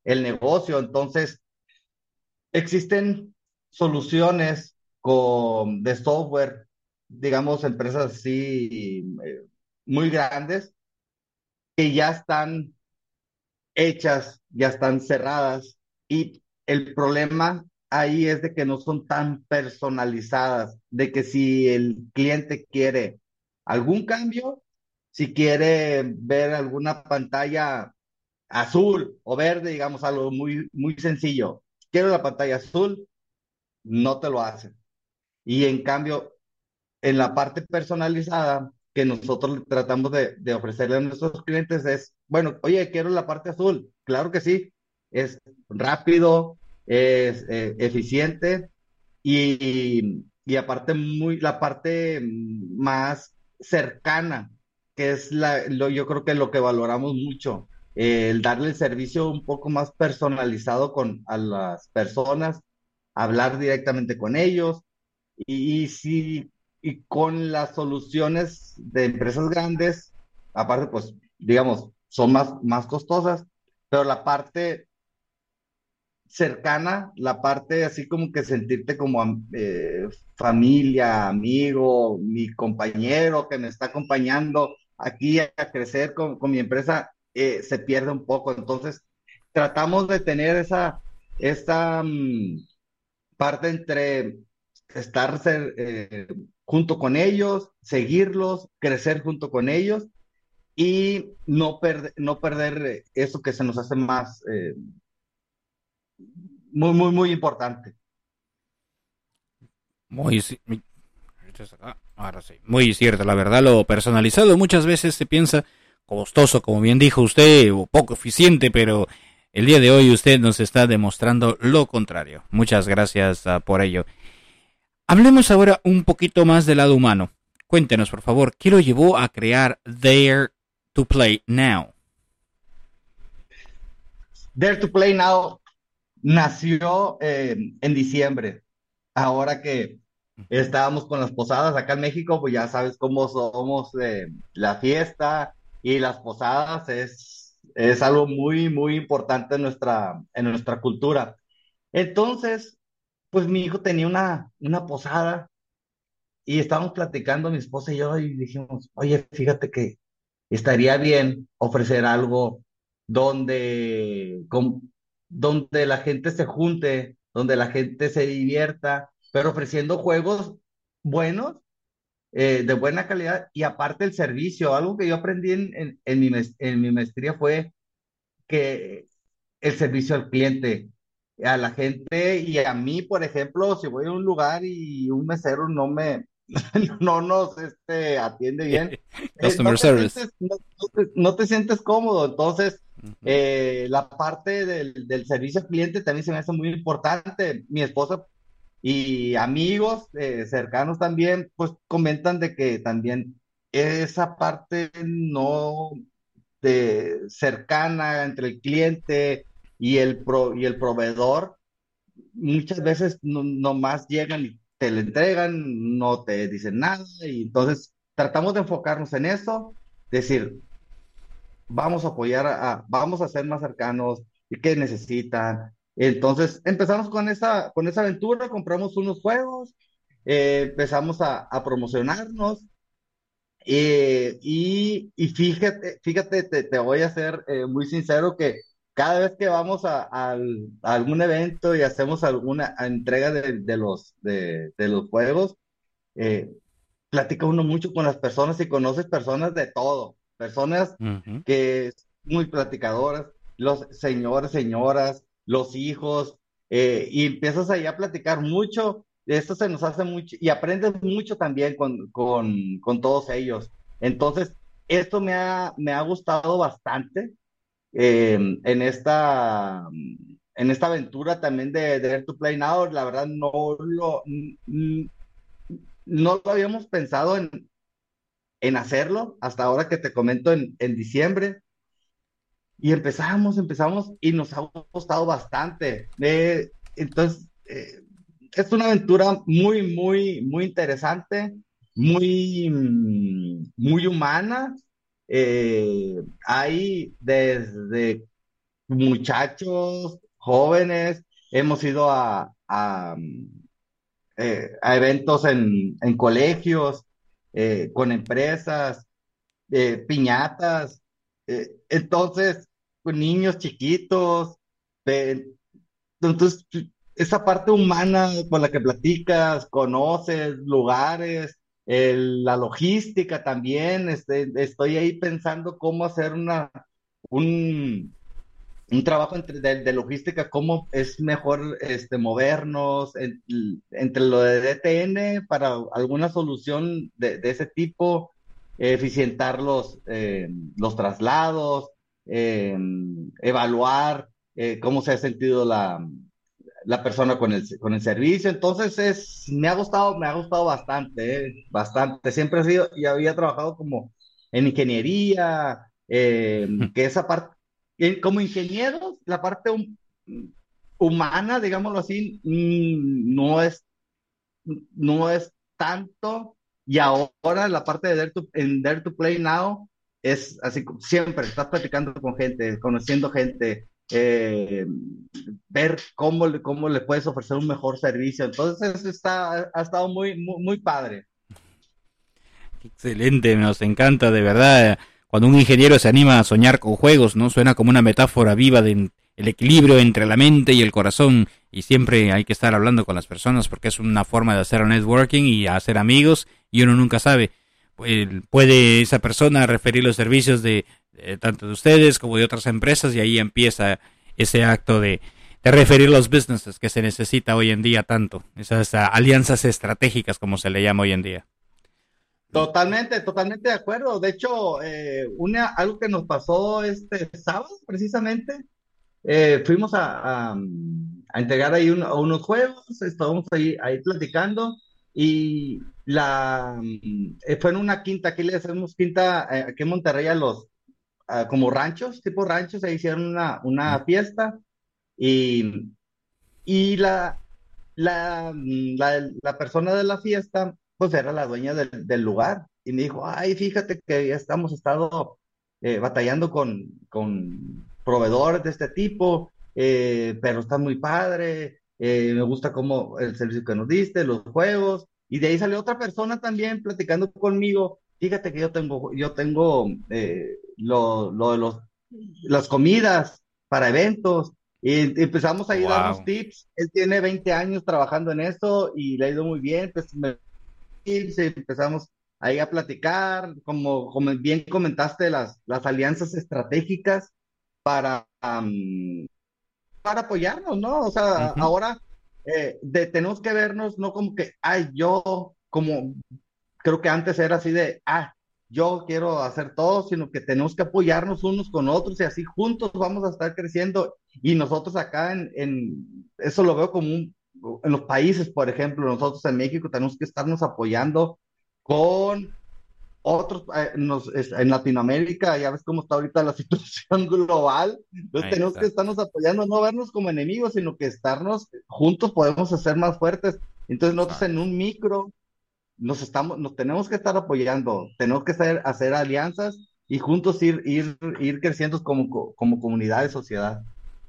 el negocio. Entonces, existen soluciones con, de software, digamos, empresas así eh, muy grandes que ya están hechas, ya están cerradas y el problema ahí es de que no son tan personalizadas, de que si el cliente quiere algún cambio, si quiere ver alguna pantalla azul o verde, digamos algo muy, muy sencillo, quiero la pantalla azul, no te lo hacen. Y en cambio, en la parte personalizada que nosotros tratamos de, de ofrecerle a nuestros clientes es, bueno, oye, quiero la parte azul. Claro que sí, es rápido, es eh, eficiente y, y aparte muy, la parte más cercana, que es la, lo, yo creo que lo que valoramos mucho, eh, el darle el servicio un poco más personalizado con a las personas, hablar directamente con ellos y, y si y con las soluciones de empresas grandes, aparte, pues, digamos, son más, más costosas, pero la parte cercana, la parte así como que sentirte como am- eh, familia, amigo, mi compañero que me está acompañando aquí a, a crecer con, con mi empresa, eh, se pierde un poco. Entonces, tratamos de tener esa, esta mm, parte entre estar ser, eh, junto con ellos, seguirlos, crecer junto con ellos y no, perder no perder eh, eso que se nos hace más, eh, muy, muy, muy importante. Muy, ci- muy- ah, ahora sí, muy cierto, la verdad, lo personalizado muchas veces se piensa costoso, como bien dijo usted, o poco eficiente, pero el día de hoy usted nos está demostrando lo contrario. Muchas gracias ah, por ello. Hablemos ahora un poquito más del lado humano. Cuéntenos, por favor, ¿qué lo llevó a crear Dare to Play Now? Dare to Play Now nació eh, en diciembre. Ahora que estábamos con las posadas acá en México, pues ya sabes cómo somos eh, la fiesta y las posadas es, es algo muy, muy importante en nuestra, en nuestra cultura. Entonces, pues mi hijo tenía una, una posada y estábamos platicando mi esposa y yo y dijimos, oye, fíjate que estaría bien ofrecer algo donde, con- donde la gente se junte, donde la gente se divierta, pero ofreciendo juegos buenos, eh, de buena calidad y aparte el servicio. Algo que yo aprendí en, en, en mi, mes- en mi maestría fue que el servicio al cliente, a la gente y a mí, por ejemplo, si voy a un lugar y un mesero no me, no nos este, atiende bien, eh, no Customer te service. sientes, no, no te, no te sientes cómodo. Entonces, eh, la parte del, del servicio al cliente también se me hace muy importante. Mi esposa y amigos eh, cercanos también, pues comentan de que también esa parte no de cercana entre el cliente y el pro, y el proveedor, muchas veces no, nomás llegan y te le entregan, no te dicen nada, y entonces tratamos de enfocarnos en eso, decir, vamos a apoyar a, a- vamos a ser más cercanos, y qué necesitan. Entonces empezamos con esa, con esa aventura, compramos unos juegos, eh, empezamos a, a promocionarnos, eh, y, y fíjate, fíjate, te, te voy a ser eh, muy sincero que cada vez que vamos a, al- a algún evento y hacemos alguna entrega de, de los, de, de los juegos, eh, platica uno mucho con las personas y conoces personas de todo, personas Ujú. que es muy platicadoras, los señores, señoras, los hijos, eh, y empiezas ahí a platicar mucho, esto se nos hace mucho, y aprendes mucho también con, con, con todos ellos. Entonces, esto me ha, me ha gustado bastante eh, en esta, en esta aventura también de, de Dare to Play Now. La verdad, no lo, n- no lo habíamos pensado en, en hacerlo hasta ahora que te comento en, en diciembre. Y empezamos, empezamos y nos ha gustado bastante. Eh, entonces, eh, es una aventura muy, muy, muy interesante, muy, mm, muy humana. Eh, hay desde muchachos, jóvenes, hemos ido a, a, eh, a eventos en, en colegios, eh, con empresas, eh, piñatas, eh, entonces, con niños chiquitos, eh, entonces, esa parte humana con la que platicas, conoces lugares, el- la logística también, este, estoy ahí pensando cómo hacer una, un, un trabajo entre, de, de logística, cómo es mejor este, movernos en- entre lo de D T N para alguna solución de, de ese tipo, eh, eficientar los, eh, los traslados, eh, evaluar eh, cómo se ha sentido la, la persona con el, con el servicio. Entonces es, me ha gustado, me ha gustado bastante, eh, bastante. Siempre he sido, y había trabajado como en ingeniería, eh, que esa parte, eh, como ingenieros, la parte hum- humana, digámoslo así, mm, no es, no es tanto. Y ahora la parte de Dare to, en Dare to Play Now es así, como siempre estás platicando con gente, conociendo gente, eh, ver cómo le, cómo le puedes ofrecer un mejor servicio. Entonces está, ha estado muy, muy, muy padre. Excelente, nos encanta de verdad. Cuando un ingeniero se anima a soñar con juegos, ¿no? Suena como una metáfora viva de el equilibrio entre la mente y el corazón. Y siempre hay que estar hablando con las personas porque es una forma de hacer networking y hacer amigos. Y uno nunca sabe. Pues, puede esa persona referir los servicios de, de tanto de ustedes como de otras empresas y ahí empieza ese acto de, de referir los businesses que se necesita hoy en día tanto. Esas uh, alianzas estratégicas como se le llama hoy en día. Totalmente, totalmente de acuerdo. De hecho, eh, una, algo que nos pasó este sábado, precisamente, eh, fuimos a, a, a entregar ahí un- unos juegos, estábamos ahí, ahí platicando y la eh, fue en una quinta, aquí le hacemos quinta, eh, aquí en Monterrey a los, a como ranchos, tipo ranchos, ahí hicieron una, una fiesta y, y la, la, la, la persona de la fiesta, pues era la dueña del, del lugar y me dijo, ay, fíjate que ya estamos estado eh, batallando con, con proveedores de este tipo, eh, pero está muy padre, eh, me gusta cómo el servicio que nos diste, los juegos, y de ahí salió otra persona también platicando conmigo, fíjate que yo tengo, yo tengo eh, lo, lo de los, las comidas para eventos, y empezamos ahí a darnos Wow. tips, él tiene veinte años trabajando en esto y le ha ido muy bien, pues me tips, y empezamos ahí a platicar, como, como bien comentaste, las, las alianzas estratégicas para, am, para apoyarnos, ¿no? O sea, Ujú. ahora eh, de- tenemos que vernos, no como que, ay, yo, como creo que antes era así de, ah, yo quiero hacer todo, sino que tenemos que apoyarnos unos con otros y así juntos vamos a estar creciendo. Y nosotros acá en, en eso lo veo como un, en los países, por ejemplo, nosotros en México tenemos que estarnos apoyando con otros, eh, nos, es- en Latinoamérica, ya ves cómo está ahorita la situación global, entonces Ahí tenemos que está. estarnos apoyando, no vernos como enemigos, sino que estarnos juntos podemos hacer más fuertes. Entonces nosotros en un micro nos estamos, nos tenemos que estar apoyando, tenemos que hacer, hacer alianzas y juntos ir, ir, ir creciendo como, co- como comunidad y sociedad.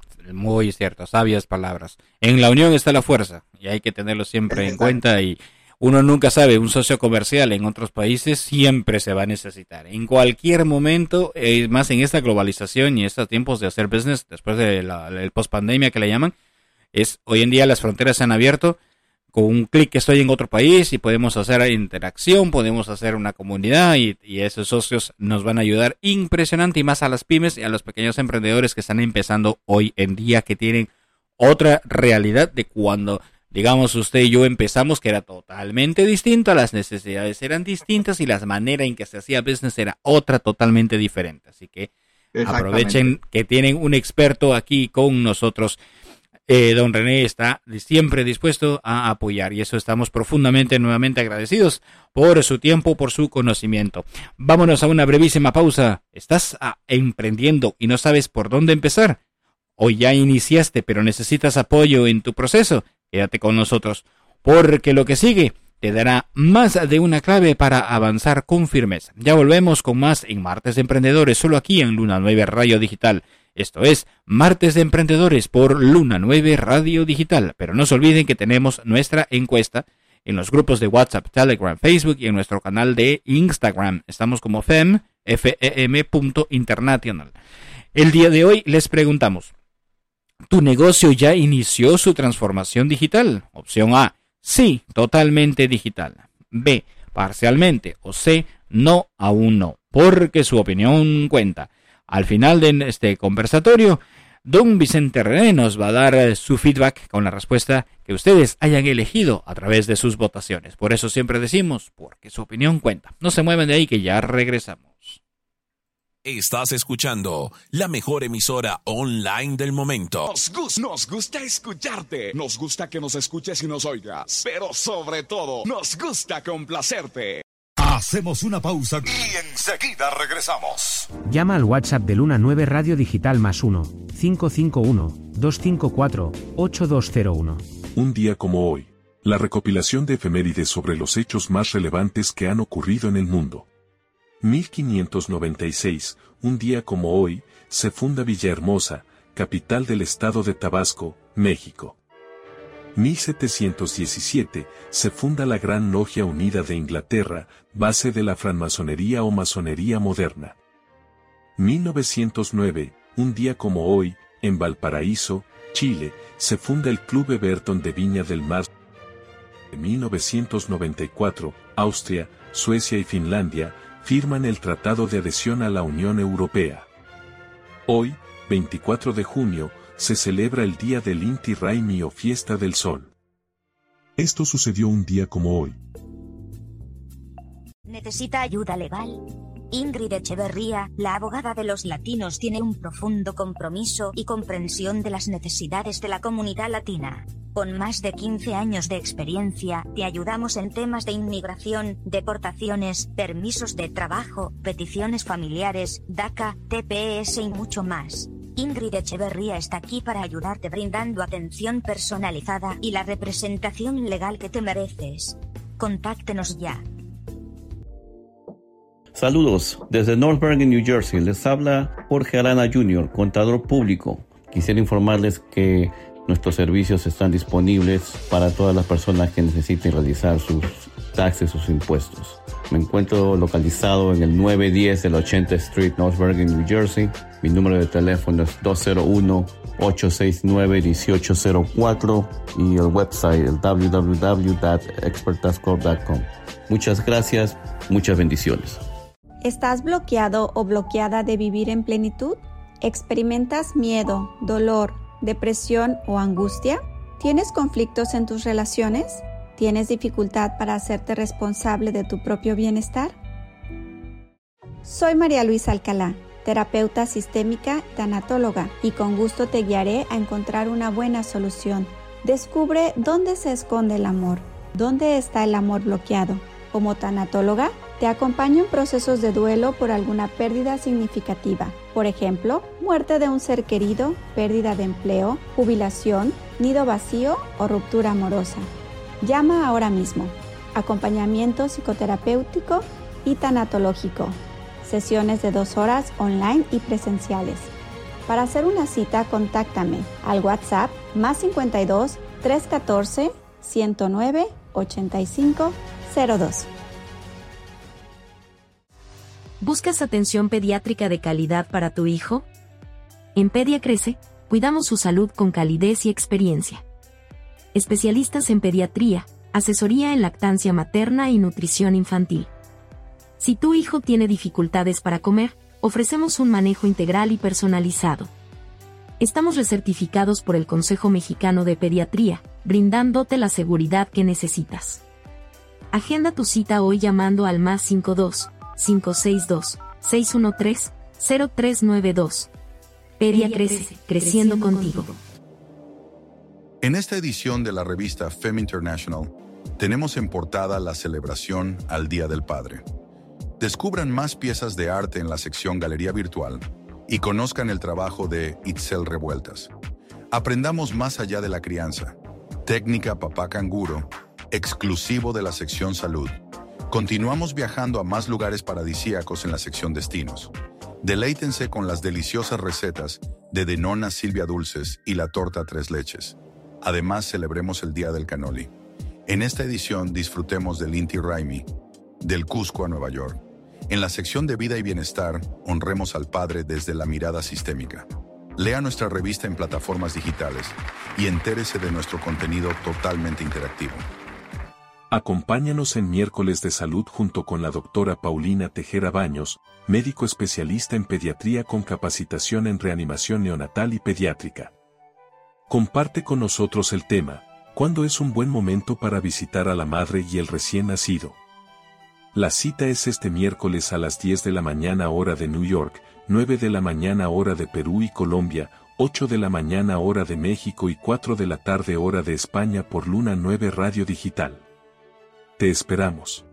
Muy cierto, sabias palabras. En la unión está la fuerza y hay que tenerlo siempre en Exacto. cuenta y uno nunca sabe, un socio comercial en otros países siempre se va a necesitar. En cualquier momento, eh, más en esta globalización y estos tiempos de hacer business después de la, el post pandemia que le llaman, es hoy en día las fronteras se han abierto. Con un clic estoy en otro país y podemos hacer interacción, podemos hacer una comunidad y, y esos socios nos van a ayudar impresionante y más a las pymes y a los pequeños emprendedores que están empezando hoy en día, que tienen otra realidad de cuando, digamos, usted y yo empezamos, que era totalmente distinto, las necesidades eran distintas y la manera en que se hacía business era otra totalmente diferente. Así que aprovechen que tienen un experto aquí con nosotros. Eh, don René está siempre dispuesto a apoyar y eso estamos profundamente nuevamente agradecidos por su tiempo, por su conocimiento. Vámonos a una brevísima pausa. ¿Estás ah, emprendiendo y no sabes por dónde empezar? ¿O ya iniciaste pero necesitas apoyo en tu proceso? Quédate con nosotros porque lo que sigue te dará más de una clave para avanzar con firmeza. Ya volvemos con más en Martes de Emprendedores, solo aquí en Luna nueve Radio Digital. Esto es Martes de Emprendedores por Luna nueve Radio Digital. Pero no se olviden que tenemos nuestra encuesta en los grupos de WhatsApp, Telegram, Facebook y en nuestro canal de Instagram. Estamos como F E M, F E M punto international. El día de hoy les preguntamos, ¿tu negocio ya inició su transformación digital? Opción A, sí, totalmente digital. B, parcialmente. O C, no, aún no, porque su opinión cuenta. Al final de este conversatorio, don Vicente René nos va a dar su feedback con la respuesta que ustedes hayan elegido a través de sus votaciones. Por eso siempre decimos, porque su opinión cuenta. No se muevan de ahí que ya regresamos. Estás escuchando la mejor emisora online del momento. Nos gusta, nos gusta escucharte. Nos gusta que nos escuches y nos oigas. Pero sobre todo, nos gusta complacerte. Hacemos una pausa y enseguida regresamos. Llama al WhatsApp de Luna nueve Radio Digital más uno, cinco cinco uno, dos cinco cuatro, ocho dos cero uno. Un día como hoy, la recopilación de efemérides sobre los hechos más relevantes que han ocurrido en el mundo. mil quinientos noventa y seis, un día como hoy, se funda Villahermosa, capital del estado de Tabasco, México. mil setecientos diecisiete, se funda la Gran Logia Unida de Inglaterra, base de la francmasonería o masonería moderna. mil novecientos nueve, un día como hoy, en Valparaíso, Chile, se funda el Club Everton de Viña del Mar. En mil novecientos noventa y cuatro, Austria, Suecia y Finlandia firman el Tratado de Adhesión a la Unión Europea. Hoy, veinticuatro de junio, se celebra el Día del Inti Raymi o Fiesta del Sol. Esto sucedió un día como hoy. ¿Necesita ayuda legal? Ingrid Echeverría, la abogada de los latinos, tiene un profundo compromiso y comprensión de las necesidades de la comunidad latina. Con más de quince años de experiencia, te ayudamos en temas de inmigración, deportaciones, permisos de trabajo, peticiones familiares, DACA, T P S y mucho más. Ingrid Echeverría está aquí para ayudarte brindando atención personalizada y la representación legal que te mereces. Contáctenos ya. Saludos, desde North Bergen, New Jersey, les habla Jorge Arana junior, contador público. Quisiera informarles que nuestros servicios están disponibles para todas las personas que necesiten realizar sus taxes, sus impuestos. Me encuentro localizado en el nueve diez de la ochenta Street, North Bergen, New Jersey. Mi número de teléfono es dos cero uno, ocho seis nueve, uno ocho cero cuatro y el website el w w w punto expert tax corp punto com. Muchas gracias, muchas bendiciones. ¿Estás bloqueado o bloqueada de vivir en plenitud? ¿Experimentas miedo, dolor, depresión o angustia? ¿Tienes conflictos en tus relaciones? ¿Tienes dificultad para hacerte responsable de tu propio bienestar? Soy María Luisa Alcalá, terapeuta sistémica, tanatóloga, y con gusto te guiaré a encontrar una buena solución. Descubre dónde se esconde el amor, dónde está el amor bloqueado. Como tanatóloga, te acompaño en procesos de duelo por alguna pérdida significativa. Por ejemplo, muerte de un ser querido, pérdida de empleo, jubilación, nido vacío o ruptura amorosa. Llama ahora mismo. Acompañamiento psicoterapéutico y tanatológico. Sesiones de dos horas online y presenciales. Para hacer una cita, contáctame al WhatsApp más cincuenta y dos, trescientos catorce, ciento nueve, ochenta y cinco cero dos. ¿Buscas atención pediátrica de calidad para tu hijo? En Pedia Crece, cuidamos su salud con calidez y experiencia. Especialistas en pediatría, asesoría en lactancia materna y nutrición infantil. Si tu hijo tiene dificultades para comer, ofrecemos un manejo integral y personalizado. Estamos recertificados por el Consejo Mexicano de Pediatría, brindándote la seguridad que necesitas. Agenda tu cita hoy llamando al más cincuenta y dos, cinco seis dos, seis uno tres, cero tres nueve dos. Pedia crece, creciendo contigo. En esta edición de la revista F E M International, tenemos en portada la celebración al Día del Padre. Descubran más piezas de arte en la sección Galería Virtual y conozcan el trabajo de Itzel Revueltas. Aprendamos más allá de la crianza. Técnica Papá Canguro, exclusivo de la sección Salud. Continuamos viajando a más lugares paradisíacos en la sección Destinos. Deleítense con las deliciosas recetas de Denona Silvia Dulces y la torta Tres Leches. Además, celebremos el Día del Cannoli. En esta edición disfrutemos del Inti Raymi, del Cusco a Nueva York. En la sección de Vida y Bienestar, honremos al Padre desde la mirada sistémica. Lea nuestra revista en plataformas digitales y entérese de nuestro contenido totalmente interactivo. Acompáñanos en Miércoles de Salud junto con la doctora Paulina Tejera Baños, médico especialista en pediatría con capacitación en reanimación neonatal y pediátrica. Comparte con nosotros el tema, ¿cuándo es un buen momento para visitar a la madre y el recién nacido? La cita es este miércoles a las diez de la mañana hora de New York, nueve de la mañana hora de Perú y Colombia, ocho de la mañana hora de México y cuatro de la tarde hora de España por Luna nueve Radio Digital. Te esperamos.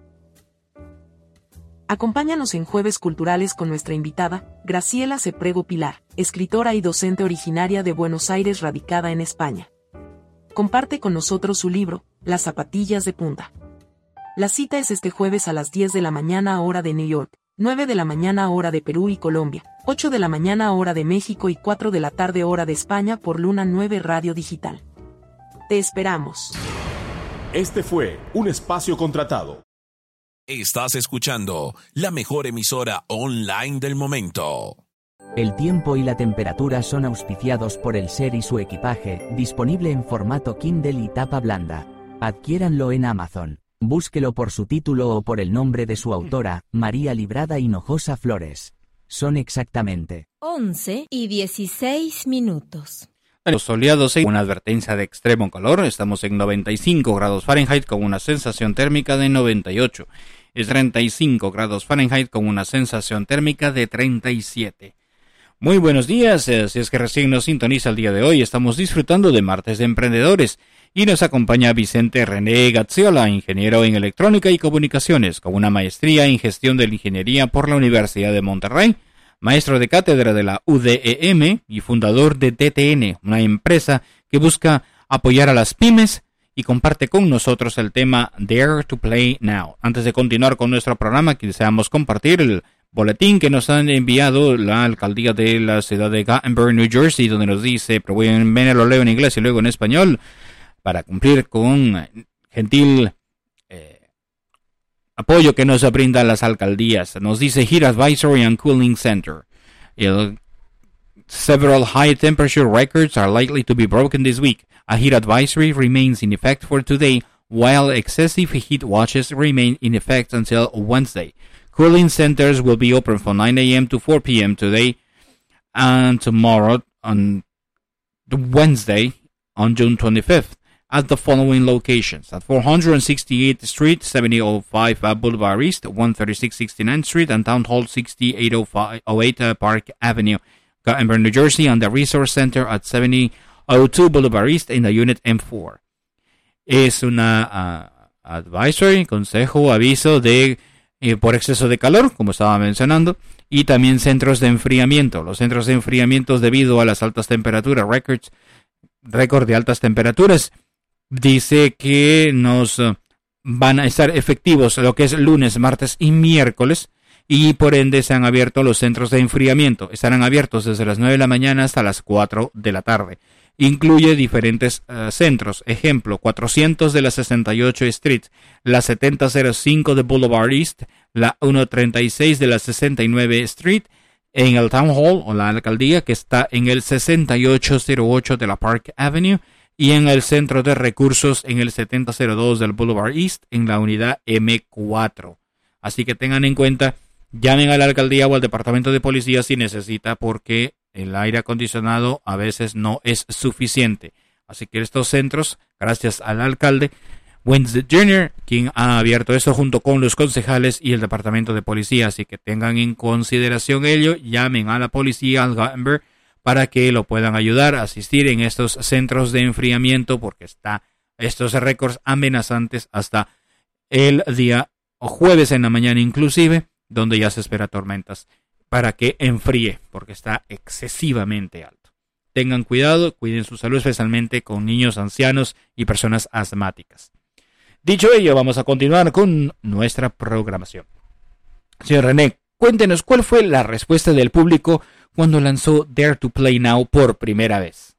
Acompáñanos en Jueves Culturales con nuestra invitada, Graciela Ceprego Pilar, escritora y docente originaria de Buenos Aires radicada en España. Comparte con nosotros su libro, Las zapatillas de punta. La cita es este jueves a las diez de la mañana hora de New York, nueve de la mañana hora de Perú y Colombia, ocho de la mañana hora de México y cuatro de la tarde hora de España por Luna nueve Radio Digital. Te esperamos. Este fue un espacio contratado. Estás escuchando la mejor emisora online del momento. El tiempo y la temperatura son auspiciados por el Ser y su equipaje, disponible en formato Kindle y tapa blanda. Adquiéranlo en Amazon. Búsquelo por su título o por el nombre de su autora, María Librada Hinojosa Flores. Son exactamente once y dieciséis minutos. Los soleados y una advertencia de extremo calor. Estamos en noventa y cinco grados Fahrenheit con una sensación térmica de noventa y ocho. Es treinta y cinco grados Fahrenheit con una sensación térmica de treinta y siete. Muy buenos días, si es que recién nos sintoniza el día de hoy, estamos disfrutando de Martes de Emprendedores y nos acompaña Vicente René Gazziola, ingeniero en electrónica y comunicaciones, con una maestría en gestión de la ingeniería por la Universidad de Monterrey, maestro de cátedra de la U D E M y fundador de D T N, una empresa que busca apoyar a las pymes y comparte con nosotros el tema Dare to Play Now. Antes de continuar con nuestro programa, deseamos compartir el boletín que nos han enviado la alcaldía de la ciudad de Gatlinburg, New Jersey, donde nos dice, pero voy a lo leo en inglés y luego en español, para cumplir con gentil eh, apoyo que nos brindan las alcaldías. Nos dice Heat Advisory and Cooling Center. El, several high temperature records are likely to be broken this week. A heat advisory remains in effect for today, while excessive heat watches remain in effect until Wednesday. Cooling centers will be open from nine a.m. to four p.m. today and tomorrow on Wednesday on June twenty-fifth at the following locations: at four sixty-eighth Street, seventy oh five uh, Boulevard East, one thirty-six sixty-ninth Street, and Town Hall sixty-eight oh eight uh, Park Avenue, Gatlinburg, New Jersey, and the Resource Center at seventy oh two Boulevard East in the Unit M four. Es una uh, advisory, consejo, aviso de eh, por exceso de calor, como estaba mencionando, y también centros de enfriamiento. Los centros de enfriamiento debido a las altas temperaturas, records, récord de altas temperaturas, dice que nos uh, van a estar efectivos lo que es lunes, martes y miércoles, y por ende se han abierto los centros de enfriamiento. Estarán abiertos desde las nueve de la mañana hasta las cuatro de la tarde. Incluye diferentes uh, centros, ejemplo, cuatrocientos de la sesenta y ocho Street, la setenta cero cinco de Boulevard East, la ciento treinta y seis de la sesenta y nueve Street, en el Town Hall o la alcaldía que está en el sesenta y ocho cero ocho de la Park Avenue, y en el Centro de Recursos en el setenta cero dos del Boulevard East en la unidad M cuatro. Así que tengan en cuenta, llamen a la alcaldía o al departamento de policía si necesita, porque el aire acondicionado a veces no es suficiente. Así que estos centros, gracias al alcalde Wednesday junior, quien ha abierto eso junto con los concejales y el departamento de policía. Así que tengan en consideración ello, llamen a la policía, al Gatlinburg, para que lo puedan ayudar a asistir en estos centros de enfriamiento, porque está estos récords amenazantes hasta el día jueves en la mañana inclusive, donde ya se espera tormentas, para que enfríe, porque está excesivamente alto. Tengan cuidado, cuiden su salud, especialmente con niños, ancianos y personas asmáticas. Dicho ello, vamos a continuar con nuestra programación. Señor René, cuéntenos cuál fue la respuesta del público cuando lanzó Dare to Play Now por primera vez?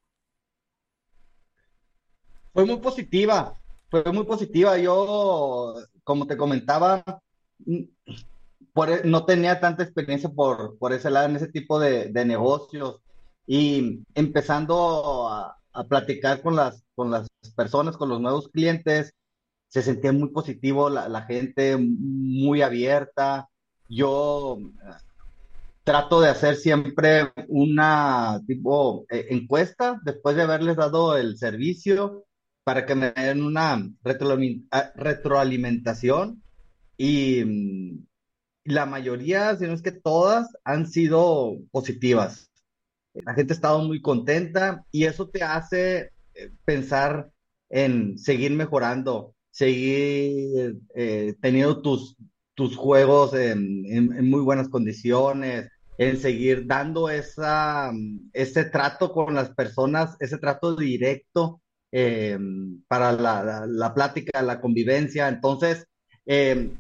Fue muy positiva, fue muy positiva. Yo, como te comentaba, mm, por, e- no tenía tanta experiencia por, por ese lado en ese tipo de, de negocios y empezando a, a platicar con las, con las personas, con los nuevos clientes, se sentía muy positivo, la, la gente muy abierta. Yo trato de hacer siempre una tipo eh, encuesta después de haberles dado el servicio para que me den una retroalimi- ah, retroalimentación y mm, la mayoría, si no es que todas, han sido positivas. La gente ha estado muy contenta y eso te hace eh, pensar en seguir mejorando, seguir eh, teniendo tus, tus juegos en, en- en muy buenas condiciones, en seguir dando esa, mm, ese trato con las personas, ese trato directo eh, para la, la, la plática, la convivencia. Entonces, eh,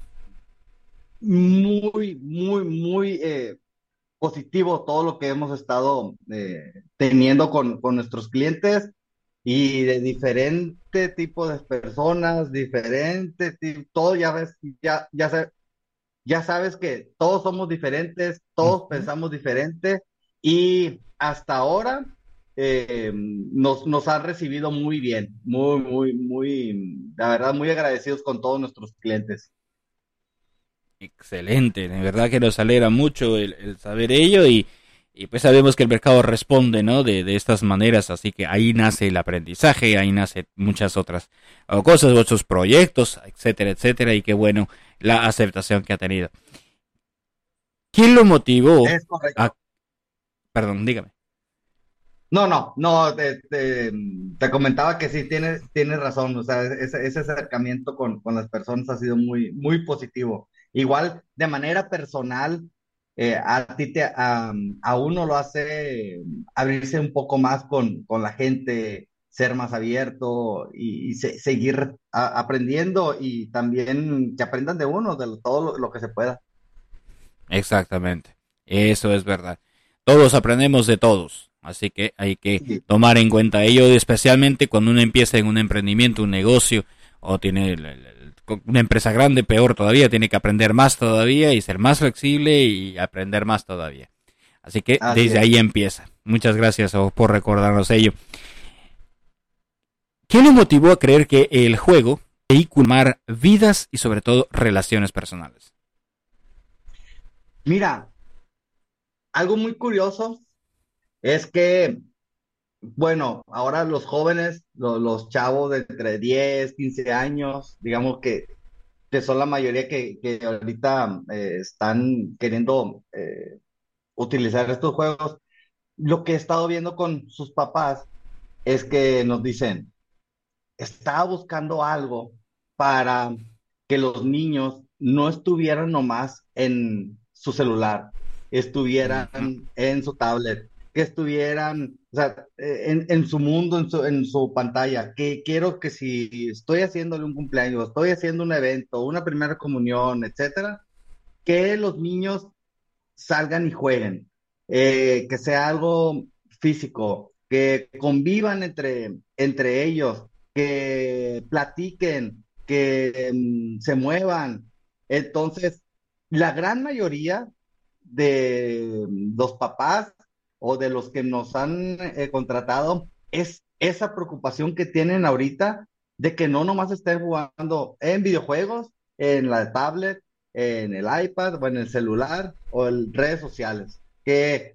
muy, muy, muy eh, positivo todo lo que hemos estado eh, teniendo con, con nuestros clientes y de diferente tipo de personas, diferente tipo, todo ya ves, ya, ya, sa- ya sabes que todos somos diferentes, todos pensamos diferente y hasta ahora eh, nos, nos han recibido muy bien, muy, muy, muy, la verdad, muy agradecidos con todos nuestros clientes. Excelente, de verdad que nos alegra mucho el, el saber ello y, y pues sabemos que el mercado responde, ¿no? De, de estas maneras, así que ahí nace el aprendizaje, ahí nace muchas otras oh, cosas, otros proyectos, etcétera, etcétera, y qué bueno la aceptación que ha tenido. ¿Quién lo motivó Es correcto. a... Perdón, dígame. No, no, no, te, te, te comentaba que sí, tienes, tienes razón, o sea, ese, ese acercamiento con, con las personas ha sido muy, muy positivo. Igual, de manera personal, eh, a ti te, a, a uno lo hace abrirse un poco más con, con la gente, ser más abierto y, y se- seguir a- aprendiendo y también que aprendan de uno, de lo- todo lo, lo que se pueda. Exactamente, eso es verdad. Todos aprendemos de todos, así que hay que Sí, tomar en cuenta ello, especialmente cuando uno empieza en un emprendimiento, un negocio, o tiene el- el- el- una empresa grande, peor todavía, tiene que aprender más todavía y ser más flexible y aprender más todavía. Así que así desde es. ahí empieza. Muchas gracias oh, por recordarnos ello. ¿Qué lo motivó a creer que el juego vehicular vidas y sobre todo relaciones personales? Mira, algo muy curioso es que bueno, ahora los jóvenes, lo- los, chavos de entre diez, quince años, digamos que, que son la mayoría que, que ahorita eh, están queriendo eh, utilizar estos juegos, lo que he estado viendo con sus papás es que nos dicen, estaba buscando algo para que los niños no estuvieran nomás en su celular, estuvieran Ujú. en su tablet, que estuvieran, o sea, eh, en, en su mundo, en su, en su pantalla, que quiero que si estoy haciéndole un cumpleaños, estoy haciendo un evento, una primera comunión, etcétera, que los niños salgan y jueguen, eh, que sea algo físico, que convivan entre, entre ellos, que platiquen, que mm, se muevan. Entonces, la gran mayoría de los papás o de los que nos han eh, contratado es esa preocupación que tienen ahorita de que no nomás estén jugando en videojuegos, en la tablet, en el iPad o en el celular o en redes sociales. Que,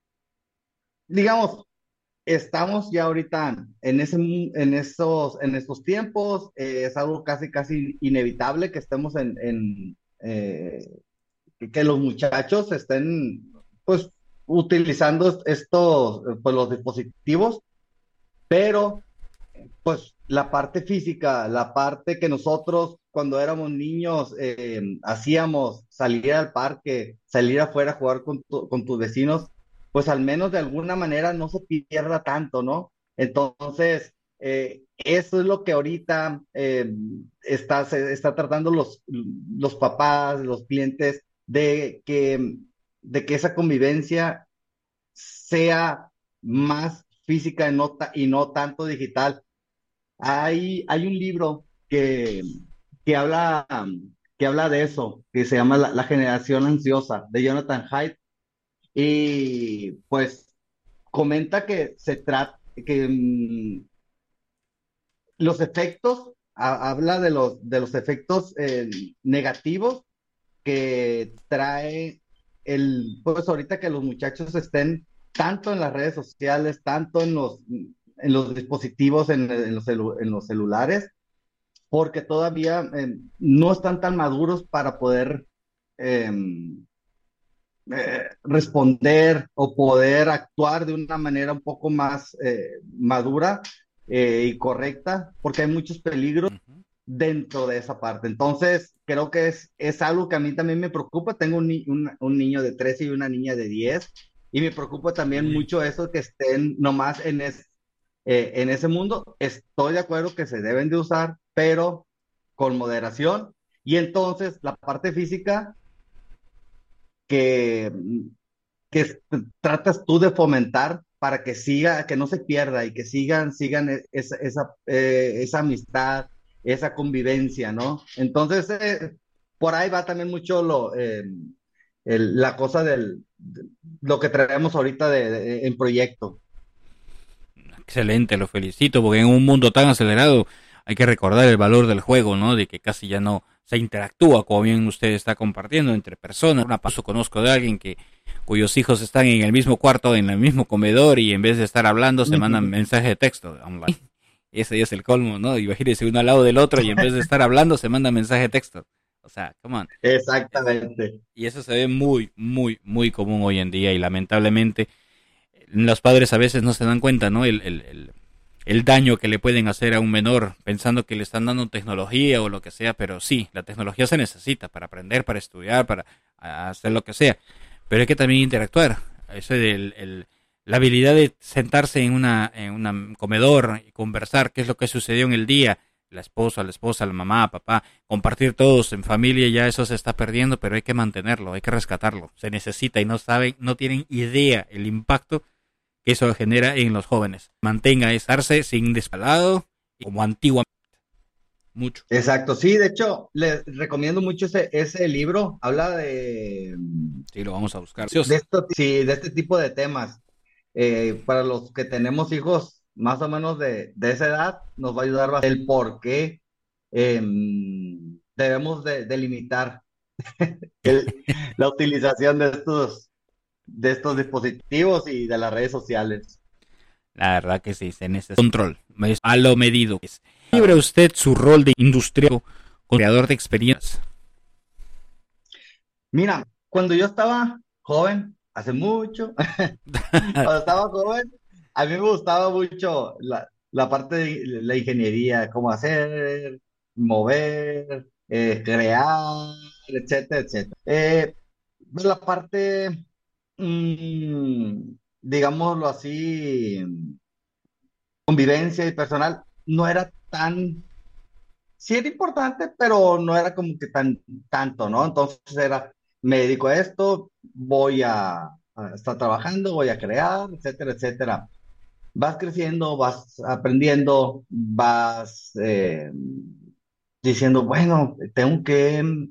digamos, estamos ya ahorita en ese, mu- en esos, en estos tiempos, eh, es algo casi, casi inevitable que estemos en, en eh, que, que los muchachos estén, pues, utilizando estos, eh, pues, los dispositivos, pero pues la parte física, la parte que nosotros cuando éramos niños eh, hacíamos, salir al parque, salir afuera a jugar con, tu- con tus vecinos, pues al menos de alguna manera no se pierda tanto, ¿no? Entonces, eh, eso es lo que ahorita eh, está, se está tratando los, los papás, los clientes, de que, de que esa convivencia sea más física y no, ta- y no tanto digital. Hay, hay un libro que, que habla, que habla de eso, que se llama La, La generación ansiosa, de Jonathan Haidt, y pues comenta que se trata, que mm, los efectos, ha- habla de los, de los efectos eh, negativos que trae el, pues ahorita que los muchachos estén tanto en las redes sociales, tanto en los, en los dispositivos, en, en los, celu- en los celulares, porque todavía eh, no están tan maduros para poder eh, eh, responder o poder actuar de una manera un poco más eh, madura eh, y correcta, porque hay muchos peligros dentro de esa parte. Entonces, creo que es, es algo que a mí también me preocupa. Tengo un, ni- un, un niño de trece y una niña de diez, y me preocupa también mucho eso que estén nomás en, es, eh, en ese mundo. Estoy de acuerdo que se deben de usar, pero con moderación. Y entonces, la parte física que, que es- tratas tú de fomentar para que siga, que no se pierda y que sigan, sigan e- esa, esa, eh, esa amistad, esa convivencia, ¿no? Entonces, eh, por ahí va también mucho lo, eh, el- la cosa del, de- lo que traemos ahorita de, de- en proyecto. Excelente, lo felicito, porque en un mundo tan acelerado hay que recordar el valor del juego, ¿no? De que casi ya no se interactúa, como bien usted está compartiendo, entre personas. Una paso conozco de alguien que cuyos hijos están en el mismo cuarto, en el mismo comedor, y en vez de estar hablando se mandan mensaje de texto online. Ese ya es el colmo, ¿no? Imagínese uno al lado del otro y en vez de estar hablando se manda mensaje de texto. O sea, come on. Exactamente. Y eso se ve muy, muy, muy común hoy en día, y lamentablemente los padres a veces no se dan cuenta, ¿no? El, el, el, el daño que le pueden hacer a un menor pensando que le están dando tecnología o lo que sea, pero sí, la tecnología se necesita para aprender, para estudiar, para hacer lo que sea, pero hay que también interactuar. Eso del, el, la habilidad de sentarse en una en un comedor y conversar qué es lo que sucedió en el día, la esposa, la esposa, la mamá, papá, compartir todos en familia, ya eso se está perdiendo, pero hay que mantenerlo, hay que rescatarlo, se necesita, y no saben, no tienen idea el impacto que eso genera en los jóvenes. Mantenga estarse sin despalado, como antiguamente. Mucho. Exacto, sí, de hecho, les recomiendo mucho ese, ese libro, habla de, Sí, lo vamos a buscar. de esto, sí, de este tipo de temas. Eh, para los que tenemos hijos más o menos de, de esa edad, nos va a ayudar bastante el por qué eh, debemos de, de limitar el- la utilización de estos, de estos dispositivos y de las redes sociales. La verdad que sí, se necesita control, es a lo medido. ¿Libre usted su rol de industrial, creador de experiencias? Mira, cuando yo estaba joven, hace mucho, cuando estaba joven, a mí me gustaba mucho la, la parte de la ingeniería, cómo hacer, mover, eh, crear, etcétera, etcétera. Eh, la parte, mm, digámoslo así, convivencia y personal, no era tan, sí era importante, pero no era como que tan, tanto, ¿no? Entonces era, me dedico a esto, voy a, a estar trabajando, voy a crear, etcétera, etcétera. Vas creciendo, vas aprendiendo, vas eh, diciendo, bueno, tengo que, eh,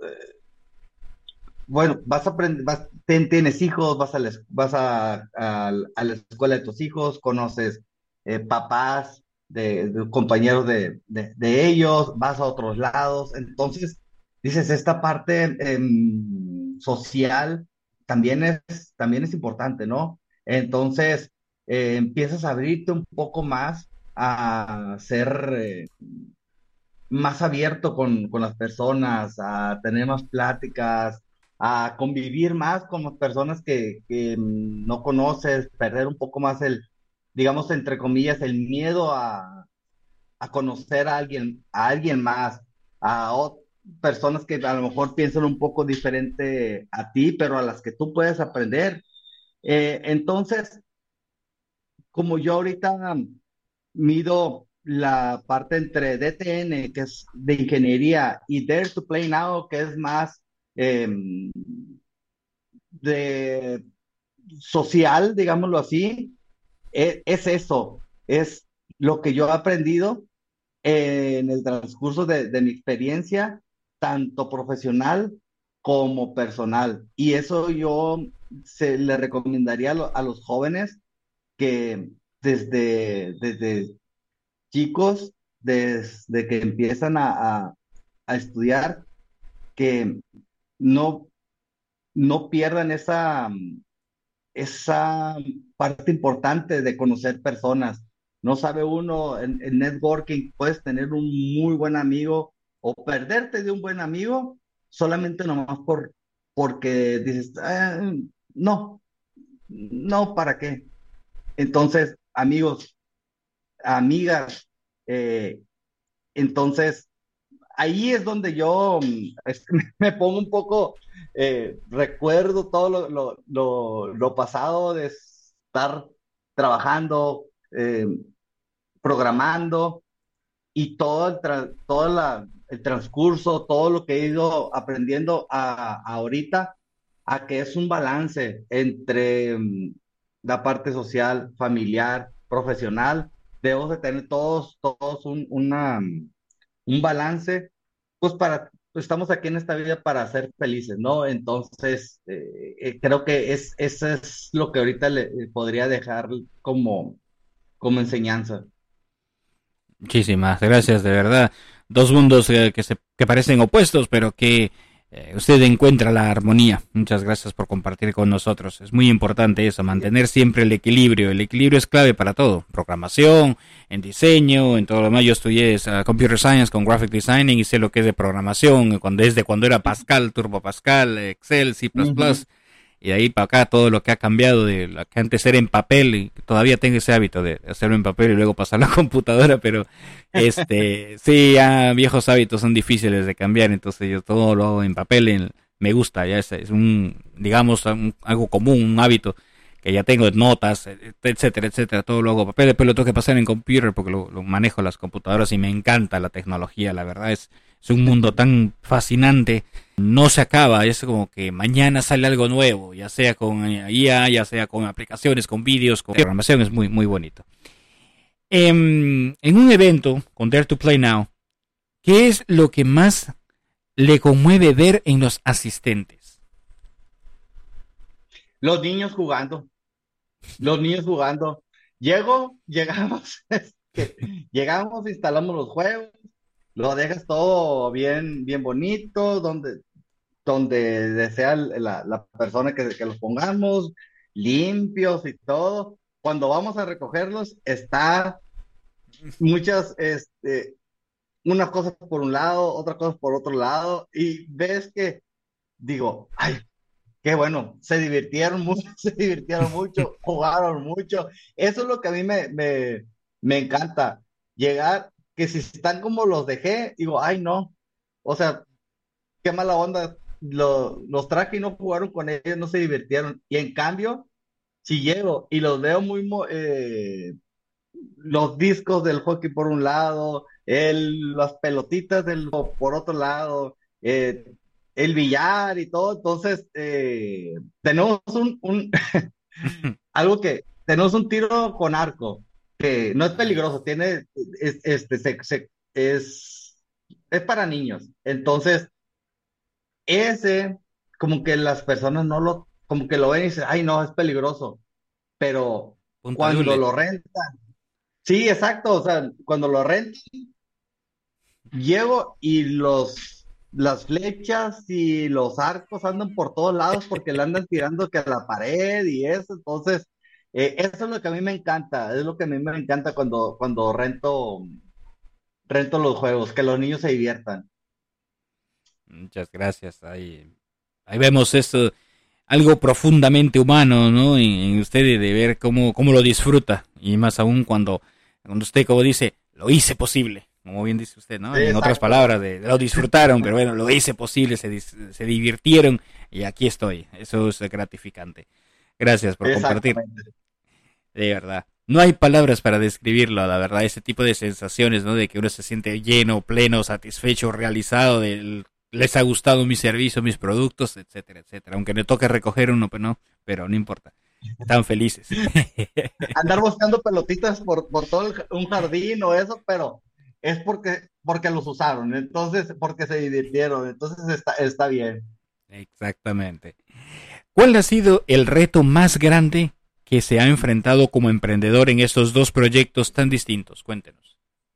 bueno, vas a aprender, vas, ten- tienes hijos, vas a la, es- vas a, a- a la escuela de tus hijos, conoces eh, papás de, de compañeros de, de, de ellos, vas a otros lados, entonces dices, esta parte em, social también es, también es importante, ¿no? Entonces eh, empiezas a abrirte un poco más a ser eh, más abierto con, con las personas, a tener más pláticas, a convivir más con las personas que, que mm, no conoces, perder un poco más el, digamos, entre comillas, el miedo a, a conocer a alguien, a alguien más, a ot- personas que a lo mejor piensan un poco diferente a ti, pero a las que tú puedes aprender. Eh, entonces, como yo ahorita mido la parte entre D T N, que es de ingeniería, y Dare to Play Now, que es más eh, de, social, digámoslo así, es, es eso, es lo que yo he aprendido en el transcurso de, de mi experiencia, tanto profesional como personal. Y eso yo se le recomendaría a, lo- a los jóvenes que desde, desde chicos, desde que empiezan a, a- a estudiar, que no, no pierdan esa, esa parte importante de conocer personas. No sabe uno, en, en networking puedes tener un muy buen amigo o perderte de un buen amigo solamente nomás por, porque dices, "Ah, no, no, ¿para qué?". Entonces, amigos, amigas, eh, entonces ahí es donde yo mm, es- me pongo un poco, eh, recuerdo todo lo, lo, lo, lo pasado de estar trabajando, eh, programando y todo el, tra- todo la- el transcurso, todo lo que he ido aprendiendo a, a ahorita, a que es un balance entre mm, la parte social, familiar, profesional. Debemos de tener todos, todos un, una, mm, un balance, pues para, pues estamos aquí en esta vida para ser felices, ¿no? Entonces, eh, eh, creo que es, eso es lo que ahorita le, le podría dejar como, como enseñanza. Muchísimas gracias, de verdad. Dos mundos eh, que se que parecen opuestos, pero que eh, usted encuentra la armonía. Muchas gracias por compartir con nosotros. Es muy importante eso, mantener siempre el equilibrio. El equilibrio es clave para todo. Programación, en diseño, en todo lo demás. Yo estudié uh, Computer Science con Graphic Designing y sé lo que es de programación, cuando, desde cuando era Pascal, Turbo Pascal, Excel, C plus plus. Ujú. Y de ahí para acá todo lo que ha cambiado de lo que antes era en papel, y todavía tengo ese hábito de hacerlo en papel y luego pasarlo a computadora, pero este sí, ya viejos hábitos son difíciles de cambiar, entonces yo todo lo hago en papel, en- me gusta, ya es, es un, digamos, un- algo común, un hábito que ya tengo, notas, et- etcétera, etcétera, todo lo hago en papel, después lo tengo que pasar en computer porque lo, lo manejo las computadoras y me encanta la tecnología, la verdad es, es un mundo tan fascinante, no se acaba, es como que mañana sale algo nuevo, ya sea con eh, I A, ya sea con aplicaciones, con vídeos, con programación, es muy, muy bonito. Em, en un evento con Dare to Play Now, ¿qué es lo que más le conmueve ver en los asistentes? Los niños jugando, los niños jugando. Llego, llegamos, este, llegamos, instalamos los juegos, lo dejas todo bien, bien bonito, donde, donde desea la, la persona que, que los pongamos, limpios y todo. Cuando vamos a recogerlos, está muchas, este, unas cosas por un lado, otras cosas por otro lado, y ves que, digo, ay, qué bueno, se divirtieron mucho, se divirtieron mucho, jugaron mucho. Eso es lo que a mí me, me, me encanta. Llegar, que si están como los dejé, digo, ay, no. O sea, qué mala onda. Lo- los traje y no jugaron con ellos, no se divirtieron. Y en cambio, si llego y los veo muy, mo- eh, los discos del hockey por un lado, el, las pelotitas del, por otro lado, eh, el billar y todo. Entonces, eh, tenemos un, un algo que, tenemos un tiro con arco, que no es peligroso, tiene, es, este, se- se- es, es para niños. Entonces, ese, como que las personas no lo, como que lo ven y dicen, ay, no, es peligroso. Pero Punta de cuando hule. lo rentan, sí, exacto, o sea, cuando lo rentan, llego y los, las flechas y los arcos andan por todos lados porque le andan tirando que a la pared y eso. Entonces, eh, eso es lo que a mí me encanta, es lo que a mí me encanta cuando, cuando rento, rento los juegos, que los niños se diviertan. Muchas gracias. Ahí, ahí vemos esto, algo profundamente humano, ¿no? En, en usted de, de ver cómo, cómo lo disfruta. Y más aún cuando, cuando usted, como dice, lo hice posible. Como bien dice usted, ¿no? Sí, En otras exacto. palabras, de, lo disfrutaron, pero bueno, lo hice posible, se, dis- se divirtieron y aquí estoy. Eso es gratificante. Gracias por compartir. Exactamente. De verdad. No hay palabras para describirlo, la verdad. Ese tipo de sensaciones, ¿no? De que uno se siente lleno, pleno, satisfecho, realizado, del, les ha gustado mi servicio, mis productos, etcétera, etcétera. Aunque me toque recoger uno, pues no, pero no importa. Están felices. Andar buscando pelotitas por, por todo el, un jardín o eso, pero es porque, porque los usaron, entonces, porque se divirtieron, entonces está, está bien. Exactamente. ¿Cuál ha sido el reto más grande que se ha enfrentado como emprendedor en estos dos proyectos tan distintos? Cuéntenos.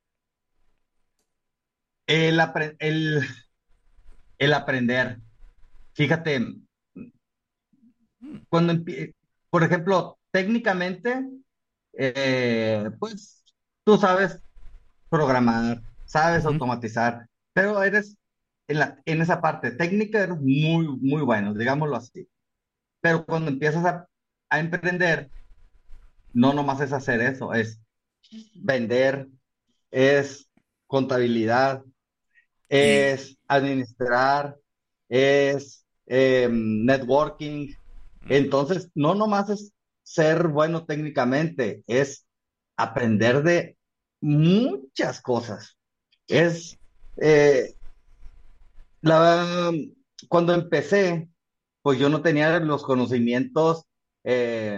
El, apre- el, el aprender. Fíjate, cuando, empie- por ejemplo, técnicamente, eh, pues tú sabes programar, sabes automatizar, pero eres en, la, en esa parte técnica eres muy, muy bueno, digámoslo así. Pero cuando empiezas a, a emprender, no nomás es hacer eso, es vender, es contabilidad, es administrar, es eh, networking. Entonces, no nomás es ser bueno técnicamente, es aprender de muchas cosas. Es eh, la, cuando empecé, pues yo no tenía los conocimientos eh,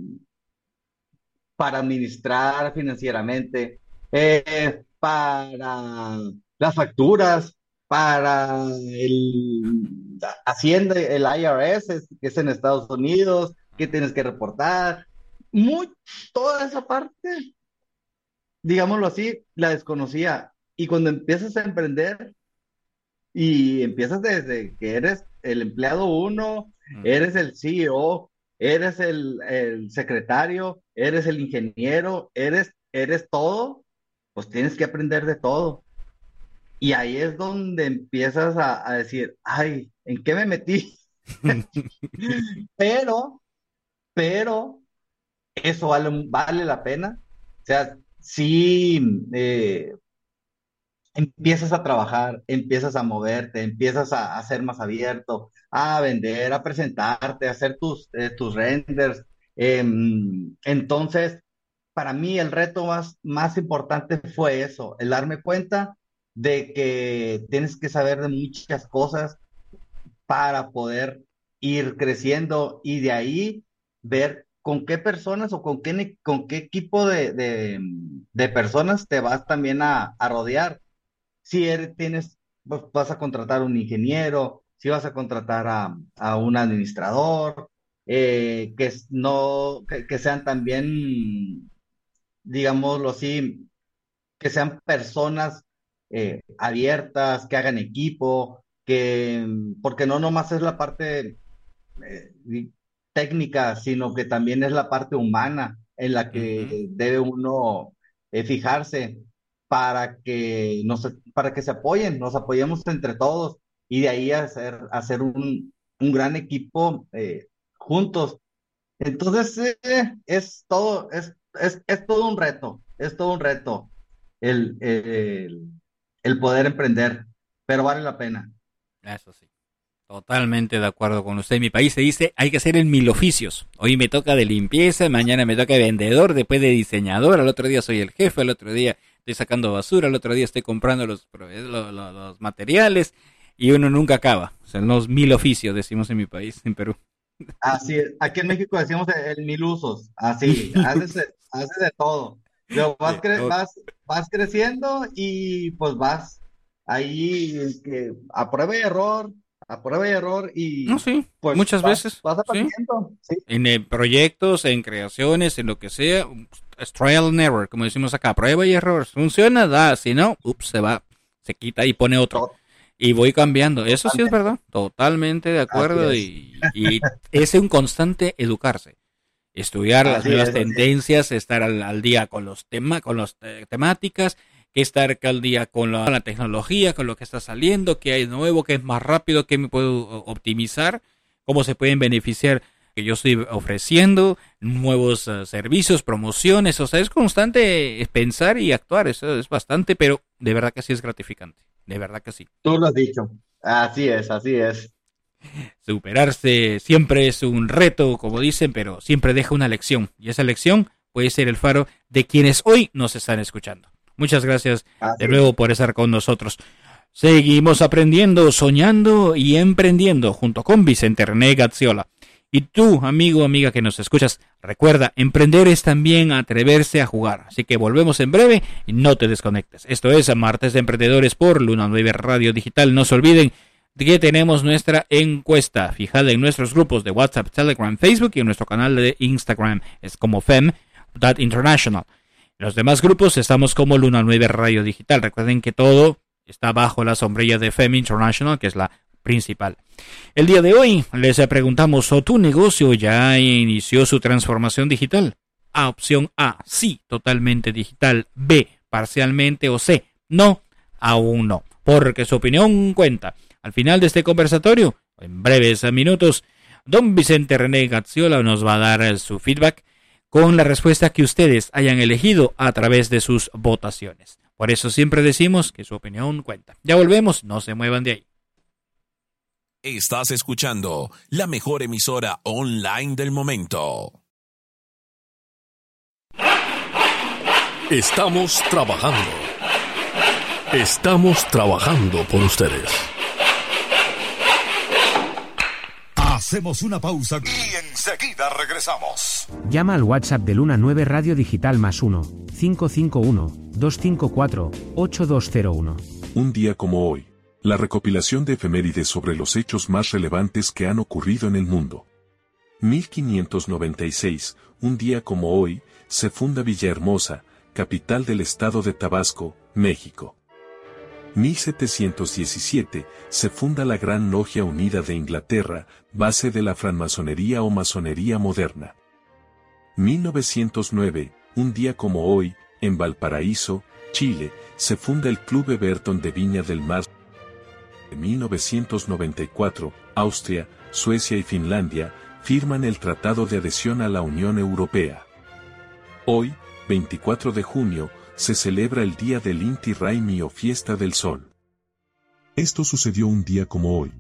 para administrar financieramente, eh, para las facturas, para el Hacienda, el I R S, es- que es en Estados Unidos, que tienes que reportar, muy, toda esa parte, digámoslo así, la desconocía. Y cuando empiezas a emprender y empiezas desde que eres el empleado uno, eres el C E O, eres el, el secretario, eres el ingeniero, eres, eres todo, pues tienes que aprender de todo. Y ahí es donde empiezas a, a decir, ay, ¿en qué me metí? Pero, pero, eso vale, vale la pena. O sea, sí, eh, empiezas a trabajar, empiezas a moverte, empiezas a, a ser más abierto, a vender, a presentarte, a hacer tus, eh, tus renders. Em, entonces, para mí el reto más, más importante fue eso, el darme cuenta de que tienes que saber de muchas cosas para poder ir creciendo y de ahí ver con qué personas o con qué, ne- con qué equipo de, de, de personas te vas también a, a rodear. Si eres, tienes, pues, vas a contratar un ingeniero, si vas a contratar a, a un administrador, eh, que es- no, que, que sean también, digámoslo así, que sean personas eh, abiertas, que hagan equipo, que, porque no nomás es la parte eh, di- técnica, sino que también es la parte humana en la que debe uno eh, fijarse para que nos, para que se apoyen, nos apoyemos entre todos y de ahí hacer, hacer un, un gran equipo eh, juntos. Entonces, eh, es todo, es, es, es todo un reto, es todo un reto el, el, el poder emprender, pero vale la pena. Eso sí. Totalmente de acuerdo con usted. En mi país se dice, hay que hacer en mil oficios. Hoy me toca de limpieza, mañana me toca de vendedor, después de diseñador, al otro día soy el jefe, al otro día estoy sacando basura, al otro día estoy comprando los, prove- lo- lo- los materiales y uno nunca acaba. O sea, los mil oficios, decimos en mi país, en Perú. Así es. Aquí en México decimos el, el mil usos, así, haces, de- haces de todo. Luego vas, cre- vas, vas creciendo y pues vas ahí que, a prueba y error, a prueba y error y No, sí, pues muchas vas, veces. vas Sí. aprendiendo. Sí. En eh, proyectos, en creaciones, en lo que sea, es trial and error, como decimos acá, prueba y error. Funciona, da, si no, ups, se va, se quita y pone otro. Y voy cambiando. Eso sí es verdad, totalmente de acuerdo. Así Y, y es un constante educarse. Estudiar las Así nuevas es, así es. tendencias, estar al, al día con los temas, con las temáticas, que estar al día con la, la tecnología, con lo que está saliendo, qué hay nuevo, qué es más rápido, qué me puedo o- optimizar, cómo se pueden beneficiar que yo estoy ofreciendo, nuevos eh, servicios, promociones. O sea, es constante eh, pensar y actuar. Eso es bastante, pero de verdad que sí es gratificante. De verdad que sí. Tú lo has dicho. Así es, así es. Superarse siempre es un reto, como dicen, pero siempre deja una lección. Y esa lección puede ser el faro de quienes hoy nos están escuchando. Muchas gracias de nuevo por estar con nosotros. Seguimos aprendiendo, soñando y emprendiendo junto con Vicente René Gazziola. Y tú, amigo, amiga que nos escuchas, recuerda, emprender es también atreverse a jugar. Así que volvemos en breve y no te desconectes. Esto es Martes de Emprendedores por Luna nueve Radio Digital. No se olviden que tenemos nuestra encuesta fijada en nuestros grupos de WhatsApp, Telegram, Facebook y en nuestro canal de Instagram. Es como fem punto international. En los demás grupos estamos como Luna nueve Radio Digital. Recuerden que todo está bajo la sombrilla de Fem International, que es la principal. El día de hoy les preguntamos, ¿o tu negocio ya inició su transformación digital? A, opción A, sí, totalmente digital. B, parcialmente. O C, no, aún no, porque su opinión cuenta. Al final de este conversatorio, en breves minutos, don Vicente René Gazziola nos va a dar su feedback con la respuesta que ustedes hayan elegido a través de sus votaciones. Por eso siempre decimos que su opinión cuenta. Ya volvemos, no se muevan de ahí. Estás escuchando la mejor emisora online del momento. Estamos trabajando. Estamos trabajando por ustedes. Hacemos una pausa y enseguida regresamos. Llama al WhatsApp de Luna nueve Radio Digital más uno, cinco cinco uno, dos cinco cuatro, ocho dos cero uno. Un día como hoy. La recopilación de efemérides sobre los hechos más relevantes que han ocurrido en el mundo. mil quinientos noventa y seis, un día como hoy, se funda Villahermosa, capital del estado de Tabasco, México. mil setecientos diecisiete, se funda la Gran Logia Unida de Inglaterra, base de la francmasonería o masonería moderna. mil novecientos nueve, un día como hoy, en Valparaíso, Chile, se funda el Club Everton de Viña del Mar. En mil novecientos noventa y cuatro, Austria, Suecia y Finlandia firman el Tratado de Adhesión a la Unión Europea. Hoy, veinticuatro de junio, se celebra el Día del Inti Raymi o Fiesta del Sol. Esto sucedió un día como hoy.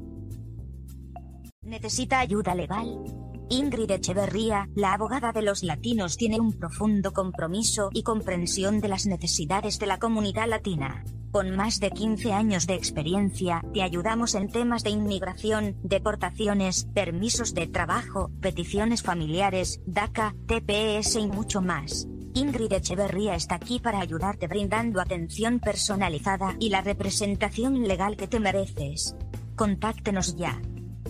¿Necesita ayuda legal? Ingrid Echeverría, la abogada de los latinos, tiene un profundo compromiso y comprensión de las necesidades de la comunidad latina. Con más de quince años de experiencia, te ayudamos en temas de inmigración, deportaciones, permisos de trabajo, peticiones familiares, DACA, T P S y mucho más. Ingrid Echeverría está aquí para ayudarte brindando atención personalizada y la representación legal que te mereces. Contáctenos ya.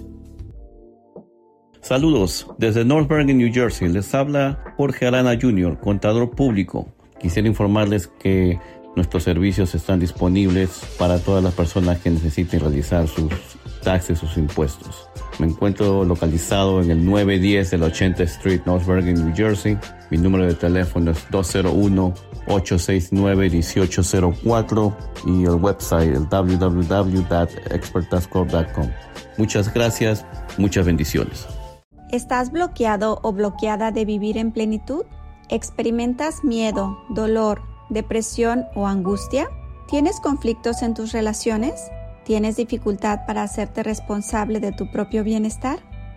Saludos, desde North Bergen, New Jersey, les habla Jorge Arana junior, contador público. Quisiera informarles que nuestros servicios están disponibles para todas las personas que necesiten realizar sus taxes, sus impuestos. Me encuentro localizado en el nueve diez de la ochenta Street, North Bergen, New Jersey. Mi número de teléfono es dos cero uno, ocho seis nueve, uno ocho cero cuatro y el website el w w w punto expert tax corp punto com. Muchas gracias, muchas bendiciones. ¿Estás bloqueado o bloqueada de vivir en plenitud? ¿Experimentas miedo, dolor, depresión o angustia? ¿Tienes conflictos en tus relaciones? ¿Tienes dificultad para hacerte responsable de tu propio bienestar?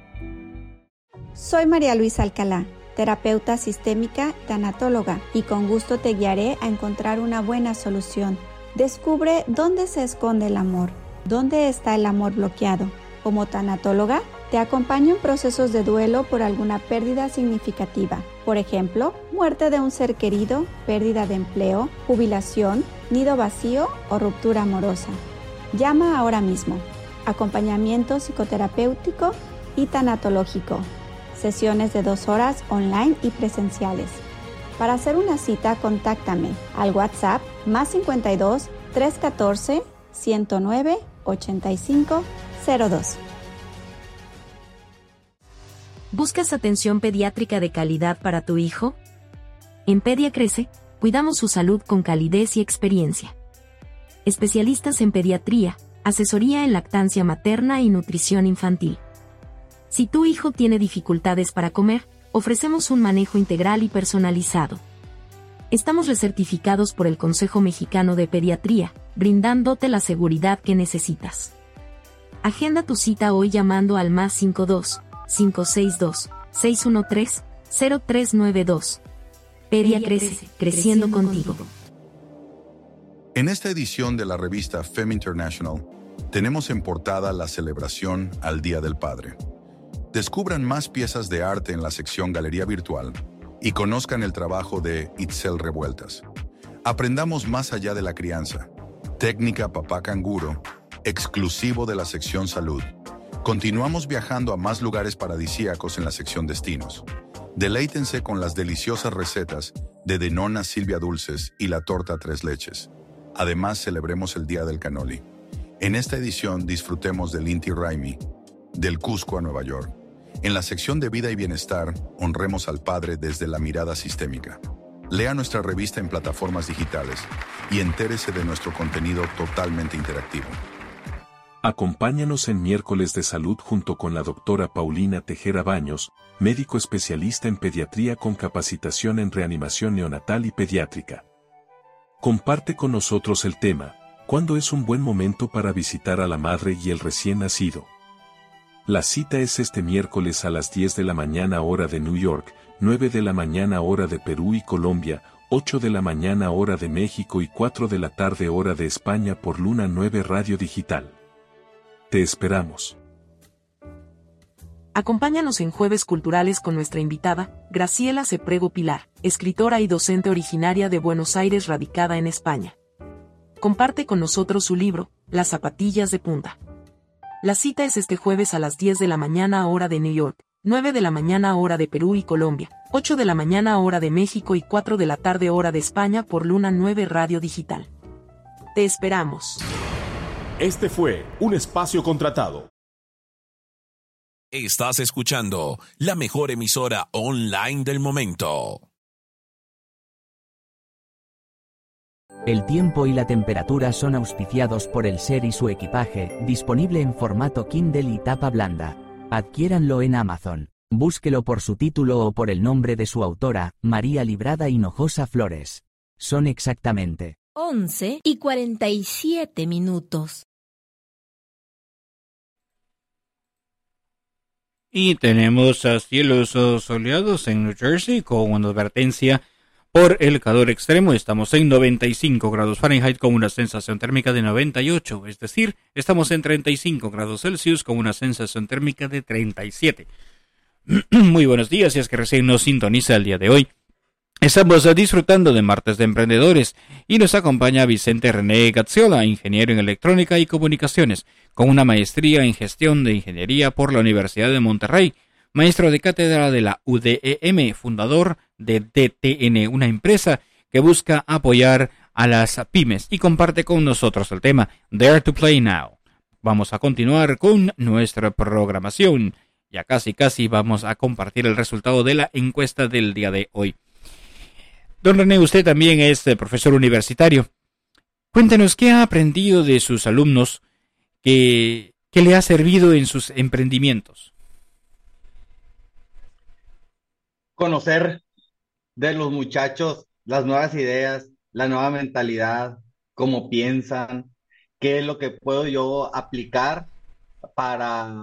Soy María Luisa Alcalá, terapeuta sistémica, tanatóloga, y con gusto te guiaré a encontrar una buena solución. Descubre dónde se esconde el amor, dónde está el amor bloqueado. Como tanatóloga, te acompaño en procesos de duelo por alguna pérdida significativa. Por ejemplo, muerte de un ser querido, pérdida de empleo, jubilación, nido vacío o ruptura amorosa. Llama ahora mismo. Acompañamiento psicoterapéutico y tanatológico. Sesiones de dos horas online y presenciales. Para hacer una cita, contáctame al WhatsApp más cincuenta y dos, trescientos catorce, ciento nueve, ochenta y cinco cero dos. ¿Buscas atención pediátrica de calidad para tu hijo? En Pedia Crece, cuidamos su salud con calidez y experiencia. Especialistas en pediatría, asesoría en lactancia materna y nutrición infantil. Si tu hijo tiene dificultades para comer, ofrecemos un manejo integral y personalizado. Estamos recertificados por el Consejo Mexicano de Pediatría, brindándote la seguridad que necesitas. Agenda tu cita hoy llamando al más cincuenta y dos, cinco seis dos, seis uno tres, cero tres nueve dos. Pedia Crece, creciendo contigo. En esta edición de la revista Fem International, tenemos en portada la celebración al Día del Padre. Descubran más piezas de arte en la sección Galería Virtual y conozcan el trabajo de Itzel Revueltas. Aprendamos más allá de la crianza. Técnica Papá Canguro, exclusivo de la sección Salud. Continuamos viajando a más lugares paradisíacos en la sección Destinos. Deleítense con las deliciosas recetas de Denona Silvia Dulces y la torta Tres Leches. Además, celebremos el Día del Cannoli. En esta edición disfrutemos del Inti Raymi, del Cusco a Nueva York. En la sección de Vida y Bienestar, honremos al Padre desde la mirada sistémica. Lea nuestra revista en plataformas digitales y entérese de nuestro contenido totalmente interactivo. Acompáñanos en Miércoles de Salud junto con la doctora Paulina Tejera Baños, médico especialista en pediatría con capacitación en reanimación neonatal y pediátrica. Comparte con nosotros el tema, ¿cuándo es un buen momento para visitar a la madre y el recién nacido? La cita es este miércoles a las diez de la mañana hora de New York, nueve de la mañana hora de Perú y Colombia, ocho de la mañana hora de México y cuatro de la tarde hora de España por Luna nueve Radio Digital. Te esperamos. Acompáñanos en Jueves Culturales con nuestra invitada, Graciela Ceprego Pilar, escritora y docente originaria de Buenos Aires radicada en España. Comparte con nosotros su libro, Las zapatillas de punta. La cita es este jueves a las diez de la mañana hora de New York, nueve de la mañana hora de Perú y Colombia, ocho de la mañana hora de México y cuatro de la tarde hora de España por Luna nueve Radio Digital. Te esperamos. Este fue un espacio contratado. Estás escuchando la mejor emisora online del momento. El tiempo y la temperatura son auspiciados por el Ser y su equipaje, disponible en formato Kindle y tapa blanda. Adquiéranlo en Amazon. Búsquelo por su título o por el nombre de su autora, María Librada Hinojosa Flores. Son exactamente once y cuarenta y siete minutos. Y tenemos a cielos soleados en New Jersey con una advertencia por el calor extremo. Estamos en noventa y cinco grados Fahrenheit con una sensación térmica de noventa y ocho, es decir, estamos en treinta y cinco grados Celsius con una sensación térmica de treinta y siete. Muy buenos días, si es que recién nos sintoniza el día de hoy. Estamos disfrutando de Martes de Emprendedores y nos acompaña Vicente René Gazziola, ingeniero en electrónica y comunicaciones, con una maestría en gestión de ingeniería por la Universidad de Monterrey, maestro de cátedra de la U D E M, fundador de D T N, una empresa que busca apoyar a las pymes, y comparte con nosotros el tema Dare to Play Now. Vamos a continuar con nuestra programación. Ya casi casi vamos a compartir el resultado de la encuesta del día de hoy. Don René, usted también es profesor universitario. Cuéntenos qué ha aprendido de sus alumnos que, que le ha servido en sus emprendimientos. Conocer de los muchachos las nuevas ideas, la nueva mentalidad, cómo piensan, qué es lo que puedo yo aplicar para,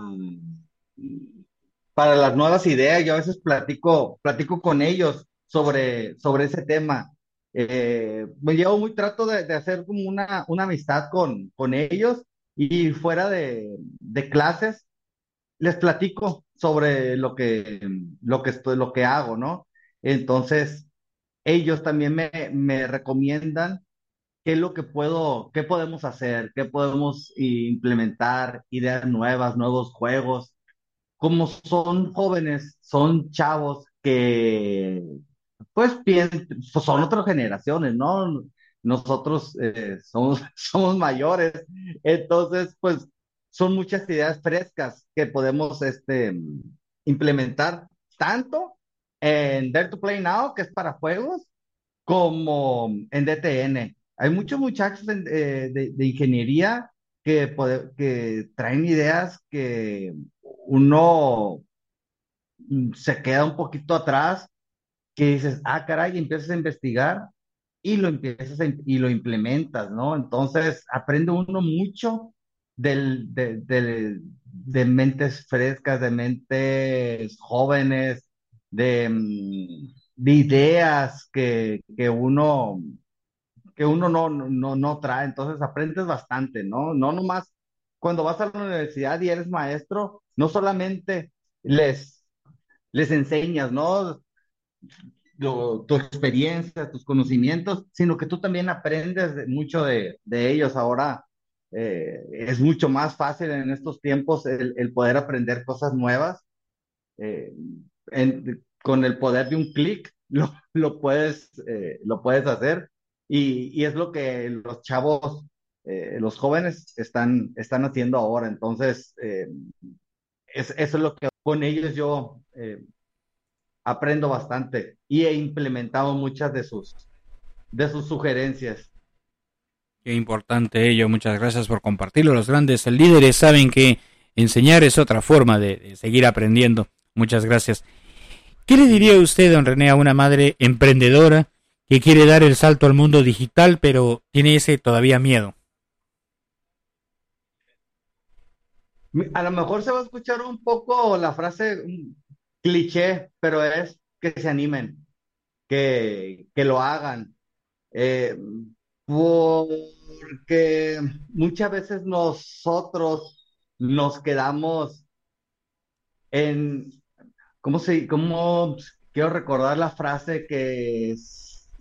para las nuevas ideas. Yo a veces platico, platico con ellos sobre, sobre ese tema. Eh, me llevo muy, trato de, de hacer como una, una amistad con, con ellos, y fuera de, de clases les platico sobre lo que, lo que estoy, lo que hago, ¿no? Entonces, ellos también me, me recomiendan qué es lo que puedo, qué podemos hacer, qué podemos implementar, ideas nuevas, nuevos juegos. Como son jóvenes, son chavos que, pues, pien- son otras generaciones, ¿no? Nosotros eh, somos, somos mayores, entonces, pues, son muchas ideas frescas que podemos este, implementar, tanto en Dare to Play Now, que es para juegos, como en D T N. Hay muchos muchachos en- eh, de, de ingeniería que, pode- que traen ideas que uno mm, se queda un poquito atrás, que dices, ah, caray, y empiezas a investigar y lo empiezas a im- y lo implementas, ¿no? Entonces aprende uno mucho del, de, de- de mentes frescas, de mentes jóvenes, de, mm, de ideas que, que uno, que uno no, no, no no trae. Entonces aprendes bastante, ¿no? No nomás cuando vas a la universidad y eres maestro, no solamente les, les enseñas, ¿no? Lo- tu experiencia, tus conocimientos, sino que tú también aprendes de- mucho de, de ellos. Ahora eh, es mucho más fácil en estos tiempos el, el poder aprender cosas nuevas. eh, en- con el poder de un clic lo, lo puedes, eh, lo puedes hacer y, y es lo que los chavos, eh, los jóvenes están, están haciendo ahora. Entonces, eh, es, eso es lo que con ellos yo eh, aprendo bastante y he implementado muchas de sus, de sus sugerencias. Qué importante ello, muchas gracias por compartirlo. Los grandes líderes saben que enseñar es otra forma de, de seguir aprendiendo. Muchas gracias. ¿Qué le diría usted, don René, a una madre emprendedora que quiere dar el salto al mundo digital, pero tiene ese todavía miedo? A lo mejor se va a escuchar un poco la frase un cliché, pero es que se animen, que, que lo hagan. Eh, Porque muchas veces nosotros nos quedamos en, ¿cómo se, cómo quiero recordar la frase que es,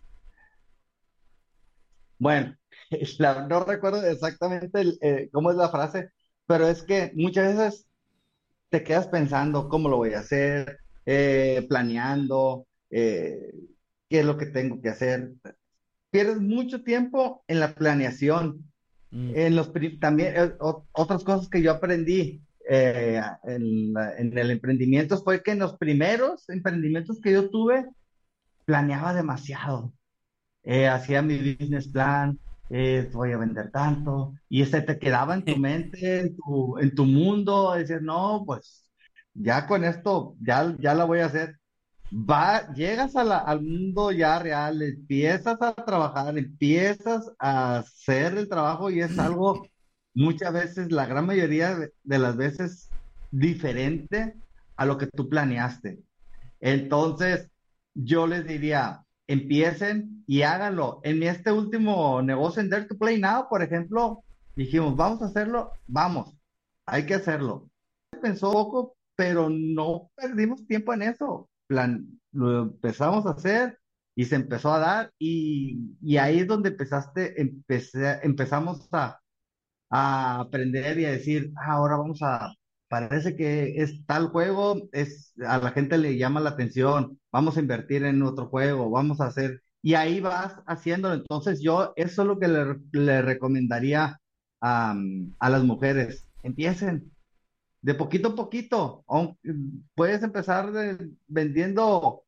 bueno, la- no recuerdo exactamente el, eh, cómo es la frase, pero es que muchas veces te quedas pensando cómo lo voy a hacer, eh, planeando, eh, qué es lo que tengo que hacer. Pierdes mucho tiempo en la planeación. En los, pri- también eh, o- otras cosas que yo aprendí eh, en, la- en el emprendimiento fue que en los primeros emprendimientos que yo tuve, planeaba demasiado. Eh, hacía mi business plan, eh, voy a vender tanto, y ese te quedaba en tu mente, en tu, en tu mundo, decir, no, pues ya con esto, ya, ya la voy a hacer. Va, llegas a la- al mundo ya real, empiezas a trabajar, empiezas a hacer el trabajo y es algo muchas veces, la gran mayoría de, de las veces, diferente a lo que tú planeaste. Entonces, yo les diría, empiecen y háganlo. En este último negocio en Dare to Play Now, por ejemplo, dijimos, vamos a hacerlo, vamos, hay que hacerlo. Pensó poco, pero no perdimos tiempo en eso. Plan, lo empezamos a hacer y se empezó a dar y, y ahí es donde empezaste, empecé, empezamos a, a aprender y a decir, "Ah, ahora vamos a, parece que es tal juego, es, a la gente le llama la atención, vamos a invertir en otro juego, vamos a hacer, y ahí vas haciéndolo. Entonces yo, eso es lo que le, le recomendaría a, a las mujeres, empiecen de poquito a poquito, aunque puedes empezar de- vendiendo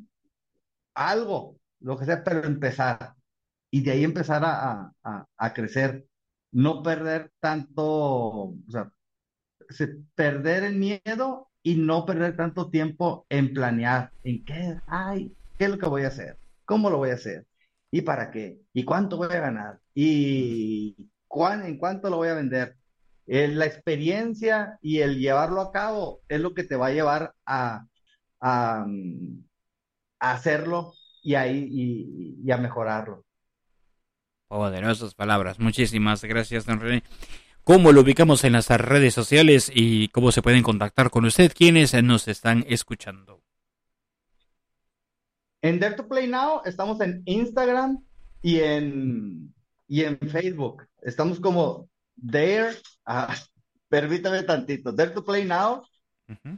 algo, lo que sea, pero empezar. Y de ahí empezar a, a, a- a crecer. No perder tanto, o sea, se- perder el miedo y no perder tanto tiempo en planear, en qué, ay, qué es lo que voy a hacer, cómo lo voy a hacer, y para qué, y cuánto voy a ganar, y cuán, en cuánto lo voy a vender. Eh, la experiencia y el llevarlo a cabo es lo que te va a llevar a, a, mm, a hacerlo y, ahí, y, y a mejorarlo. Poderosas palabras. Muchísimas gracias, don René. ¿Cómo lo ubicamos en las redes sociales y cómo se pueden contactar con usted quienes nos están escuchando? En Dare to Play Now estamos en Instagram y en, y en Facebook. Estamos como Dare, ah, permítame tantito, Dare to Play Now. Ujú.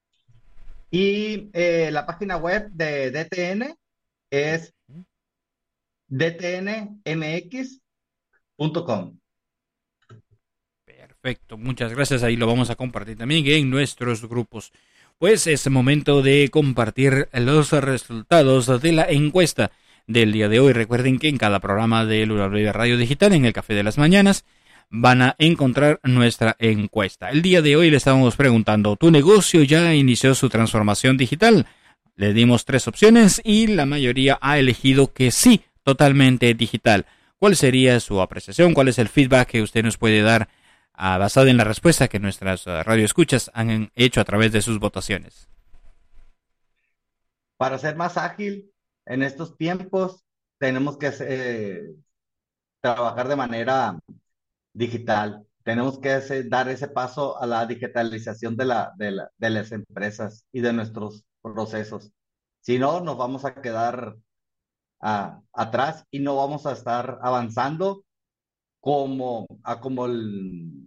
Y eh, la página web de D T N es d t n m x punto com. Perfecto, muchas gracias. Ahí lo vamos a compartir también en nuestros grupos. Pues es momento de compartir los resultados de la encuesta del día de hoy. Recuerden que en cada programa de Luna Nueve Radio Digital, en el Café de las Mañanas, van a encontrar nuestra encuesta. El día de hoy le estábamos preguntando, ¿tu negocio ya inició su transformación digital? Le dimos tres opciones y la mayoría ha elegido que sí, totalmente digital. ¿Cuál sería su apreciación? ¿Cuál es el feedback que usted nos puede dar ah, basado en la respuesta que nuestras ah, radioescuchas han hecho a través de sus votaciones? Para ser más ágil en estos tiempos, tenemos que eh, trabajar de manera digital. tenemos que hacer- dar ese paso a la digitalización de la, de la- de las empresas y de nuestros procesos. Si no, nos vamos a quedar ah, atrás y no vamos a estar avanzando como, a como el-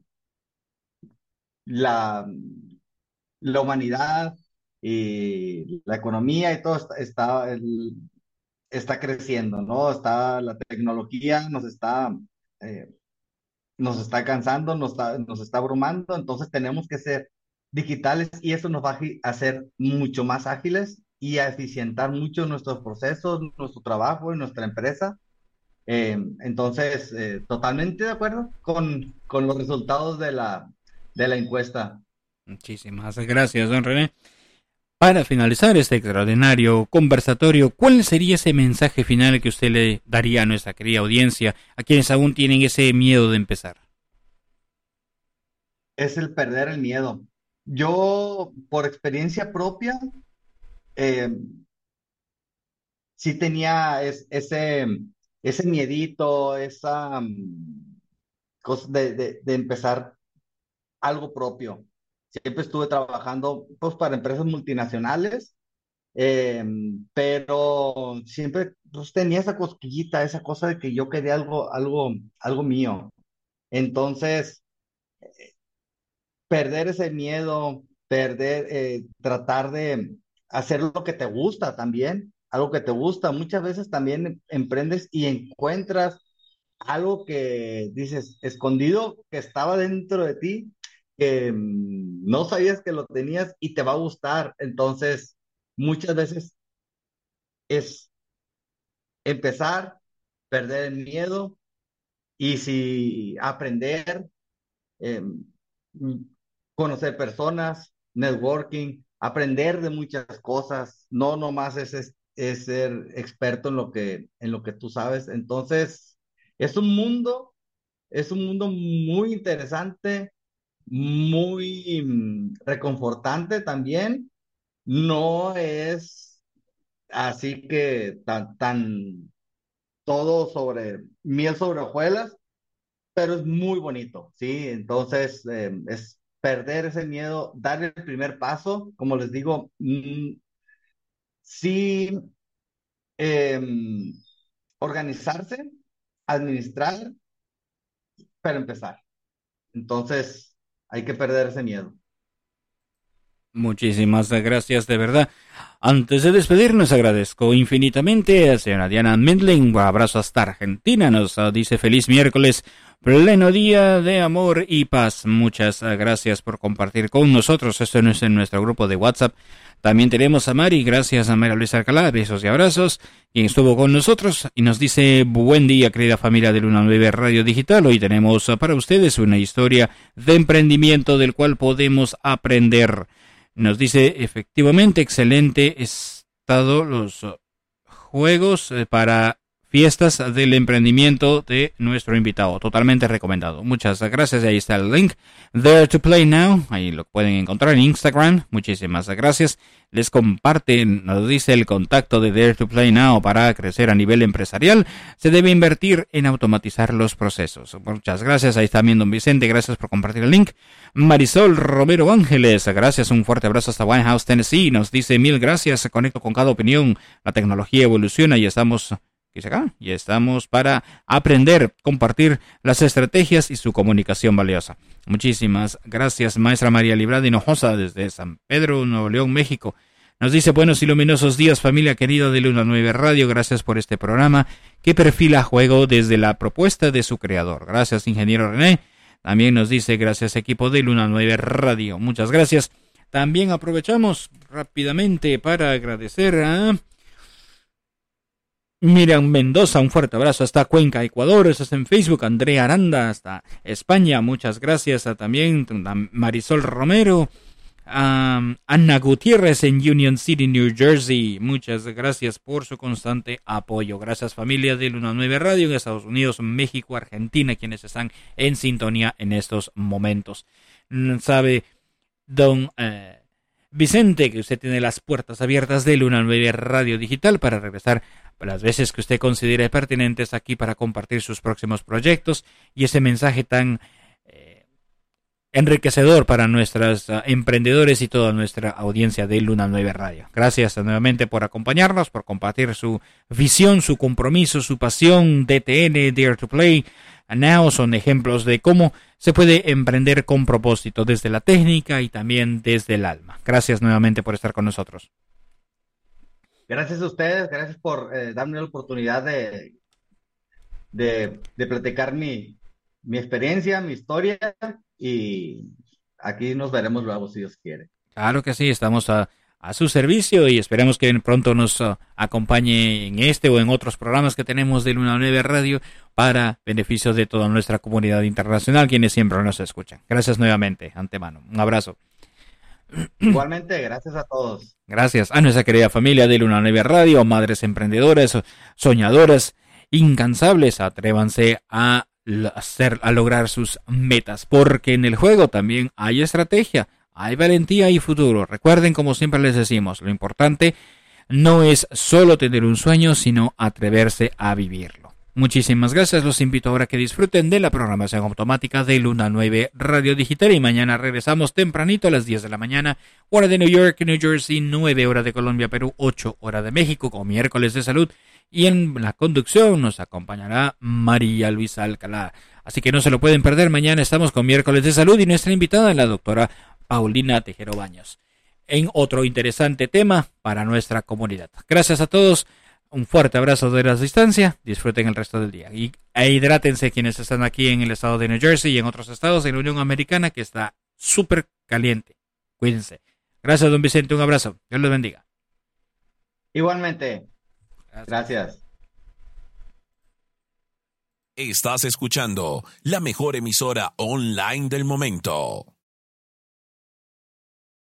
la, la humanidad y la economía y todo está, está, el- está creciendo, ¿no? Está la tecnología, nos está, eh, nos está cansando, nos está, nos está abrumando, entonces tenemos que ser digitales y eso nos va a agi- hacer mucho más ágiles y a eficientar mucho nuestros procesos, nuestro trabajo y nuestra empresa. Eh, entonces, eh, totalmente de acuerdo con, con los resultados de la, de la encuesta. Muchísimas gracias, don René. Para finalizar este extraordinario conversatorio, ¿cuál sería ese mensaje final que usted le daría a nuestra querida audiencia, a quienes aún tienen ese miedo de empezar? Es el perder el miedo. Yo, por experiencia propia, eh, sí tenía es- ese, ese miedito, esa mm, cosa de, de, de empezar algo propio. Siempre estuve trabajando pues para empresas multinacionales, eh, pero siempre pues, tenía esa cosquillita, esa cosa de que yo quería algo, algo, algo mío. Entonces, perder ese miedo, perder, eh, tratar de hacer lo que te gusta también, algo que te gusta. Muchas veces también emprendes y encuentras algo que dices escondido que estaba dentro de ti, que mm, no sabías que lo tenías y te va a gustar. Entonces, muchas veces es empezar, perder el miedo y si aprender, eh, mm, conocer personas, networking, aprender de muchas cosas, no nomás es, es, es ser experto en lo que, en lo que tú sabes. Entonces, es un mundo, es un mundo muy interesante, muy mm, reconfortante también. No es así que tan, tan todo sobre miel sobre hojuelas, pero es muy bonito, ¿sí? Entonces, eh, es perder ese miedo, dar el primer paso, como les digo, mm, sí, em, organizarse, administrar, pero empezar. Entonces, hay que perder ese miedo. Muchísimas gracias, de verdad. Antes de despedirnos, agradezco infinitamente a señora Diana Mendling. Un abrazo hasta Argentina. Nos uh, dice feliz miércoles, pleno día de amor y paz. Muchas uh, gracias por compartir con nosotros. Esto no es en nuestro grupo de WhatsApp. También tenemos a Mari. Gracias a María Luisa Alcalá. Besos y abrazos. Quien estuvo con nosotros y nos dice buen día, querida familia de Luna nueve Radio Digital. Hoy tenemos uh, para ustedes una historia de emprendimiento del cual podemos aprender. Nos dice, efectivamente, excelente estado los uh, juegos eh, para fiestas del emprendimiento de nuestro invitado. Totalmente recomendado. Muchas gracias. Ahí está el link. There to Play Now. Ahí lo pueden encontrar en Instagram. Muchísimas gracias. Les comparten, nos dice el contacto de Dare to Play Now para crecer a nivel empresarial. Se debe invertir en automatizar los procesos. Muchas gracias. Ahí está también don Vicente. Gracias por compartir el link. Marisol Romero Ángeles. Gracias. Un fuerte abrazo hasta Winehouse, Tennessee. Nos dice mil gracias. Conecto con cada opinión. La tecnología evoluciona y estamos... acá y estamos para aprender, compartir las estrategias y su comunicación valiosa. Muchísimas gracias, maestra María Librada Hinojosa, desde San Pedro, Nuevo León, México. Nos dice, buenos y luminosos días, familia querida de Luna nueve Radio. Gracias por este programa que perfila juego desde la propuesta de su creador. Gracias, ingeniero René. También nos dice, gracias, equipo de Luna nueve Radio. Muchas gracias. También aprovechamos rápidamente para agradecer a... Miriam Mendoza, un fuerte abrazo hasta Cuenca, Ecuador. Eso es en Facebook. Andrea Aranda, hasta España. Muchas gracias a también a Marisol Romero. A Ana Gutiérrez en Union City, New Jersey. Muchas gracias por su constante apoyo. Gracias, familia de Luna nueve Radio en Estados Unidos, México, Argentina, quienes están en sintonía en estos momentos. Sabe, don... Eh, Vicente, que usted tiene las puertas abiertas de Luna nueve Radio Digital para regresar las veces que usted considere pertinentes aquí para compartir sus próximos proyectos y ese mensaje tan eh, enriquecedor para nuestros uh, emprendedores y toda nuestra audiencia de Luna nueve Radio. Gracias nuevamente por acompañarnos, por compartir su visión, su compromiso, su pasión. D T N, Dare to Play, Now son ejemplos de cómo se puede emprender con propósito desde la técnica y también desde el alma. Gracias nuevamente por estar con nosotros. Gracias a ustedes, gracias por eh, darme la oportunidad de, de, de platicar mi, mi experiencia, mi historia, y aquí nos veremos luego si Dios quiere. Claro que sí, estamos a, a su servicio y esperemos que pronto nos uh, acompañe en este o en otros programas que tenemos de Luna nueve Radio para beneficio de toda nuestra comunidad internacional, quienes siempre nos escuchan. Gracias nuevamente, antemano. Un abrazo. Igualmente, gracias a todos. Gracias a nuestra querida familia de Luna nueve Radio, madres emprendedoras, soñadoras, incansables, atrévanse a hacer, a lograr sus metas, porque en el juego también hay estrategia, hay valentía y futuro. Recuerden, como siempre les decimos, lo importante no es solo tener un sueño, sino atreverse a vivirlo. Muchísimas gracias, los invito ahora a que disfruten de la programación automática de Luna nueve Radio Digital y mañana regresamos tempranito a las diez de la mañana, hora de New York, New Jersey, nueve hora de Colombia, Perú, ocho hora de México, con miércoles de salud, y en la conducción nos acompañará María Luisa Alcalá. Así que no se lo pueden perder, mañana estamos con miércoles de salud y nuestra invitada es la doctora Paulina Tejero Baños, en otro interesante tema para nuestra comunidad. Gracias a todos. Un fuerte abrazo de la distancia, disfruten el resto del día y e hidrátense quienes están aquí en el estado de New Jersey y en otros estados en la Unión Americana que está súper caliente. Cuídense. Gracias, don Vicente, un abrazo. Dios los bendiga. Igualmente. Gracias. Gracias. Estás escuchando la mejor emisora online del momento.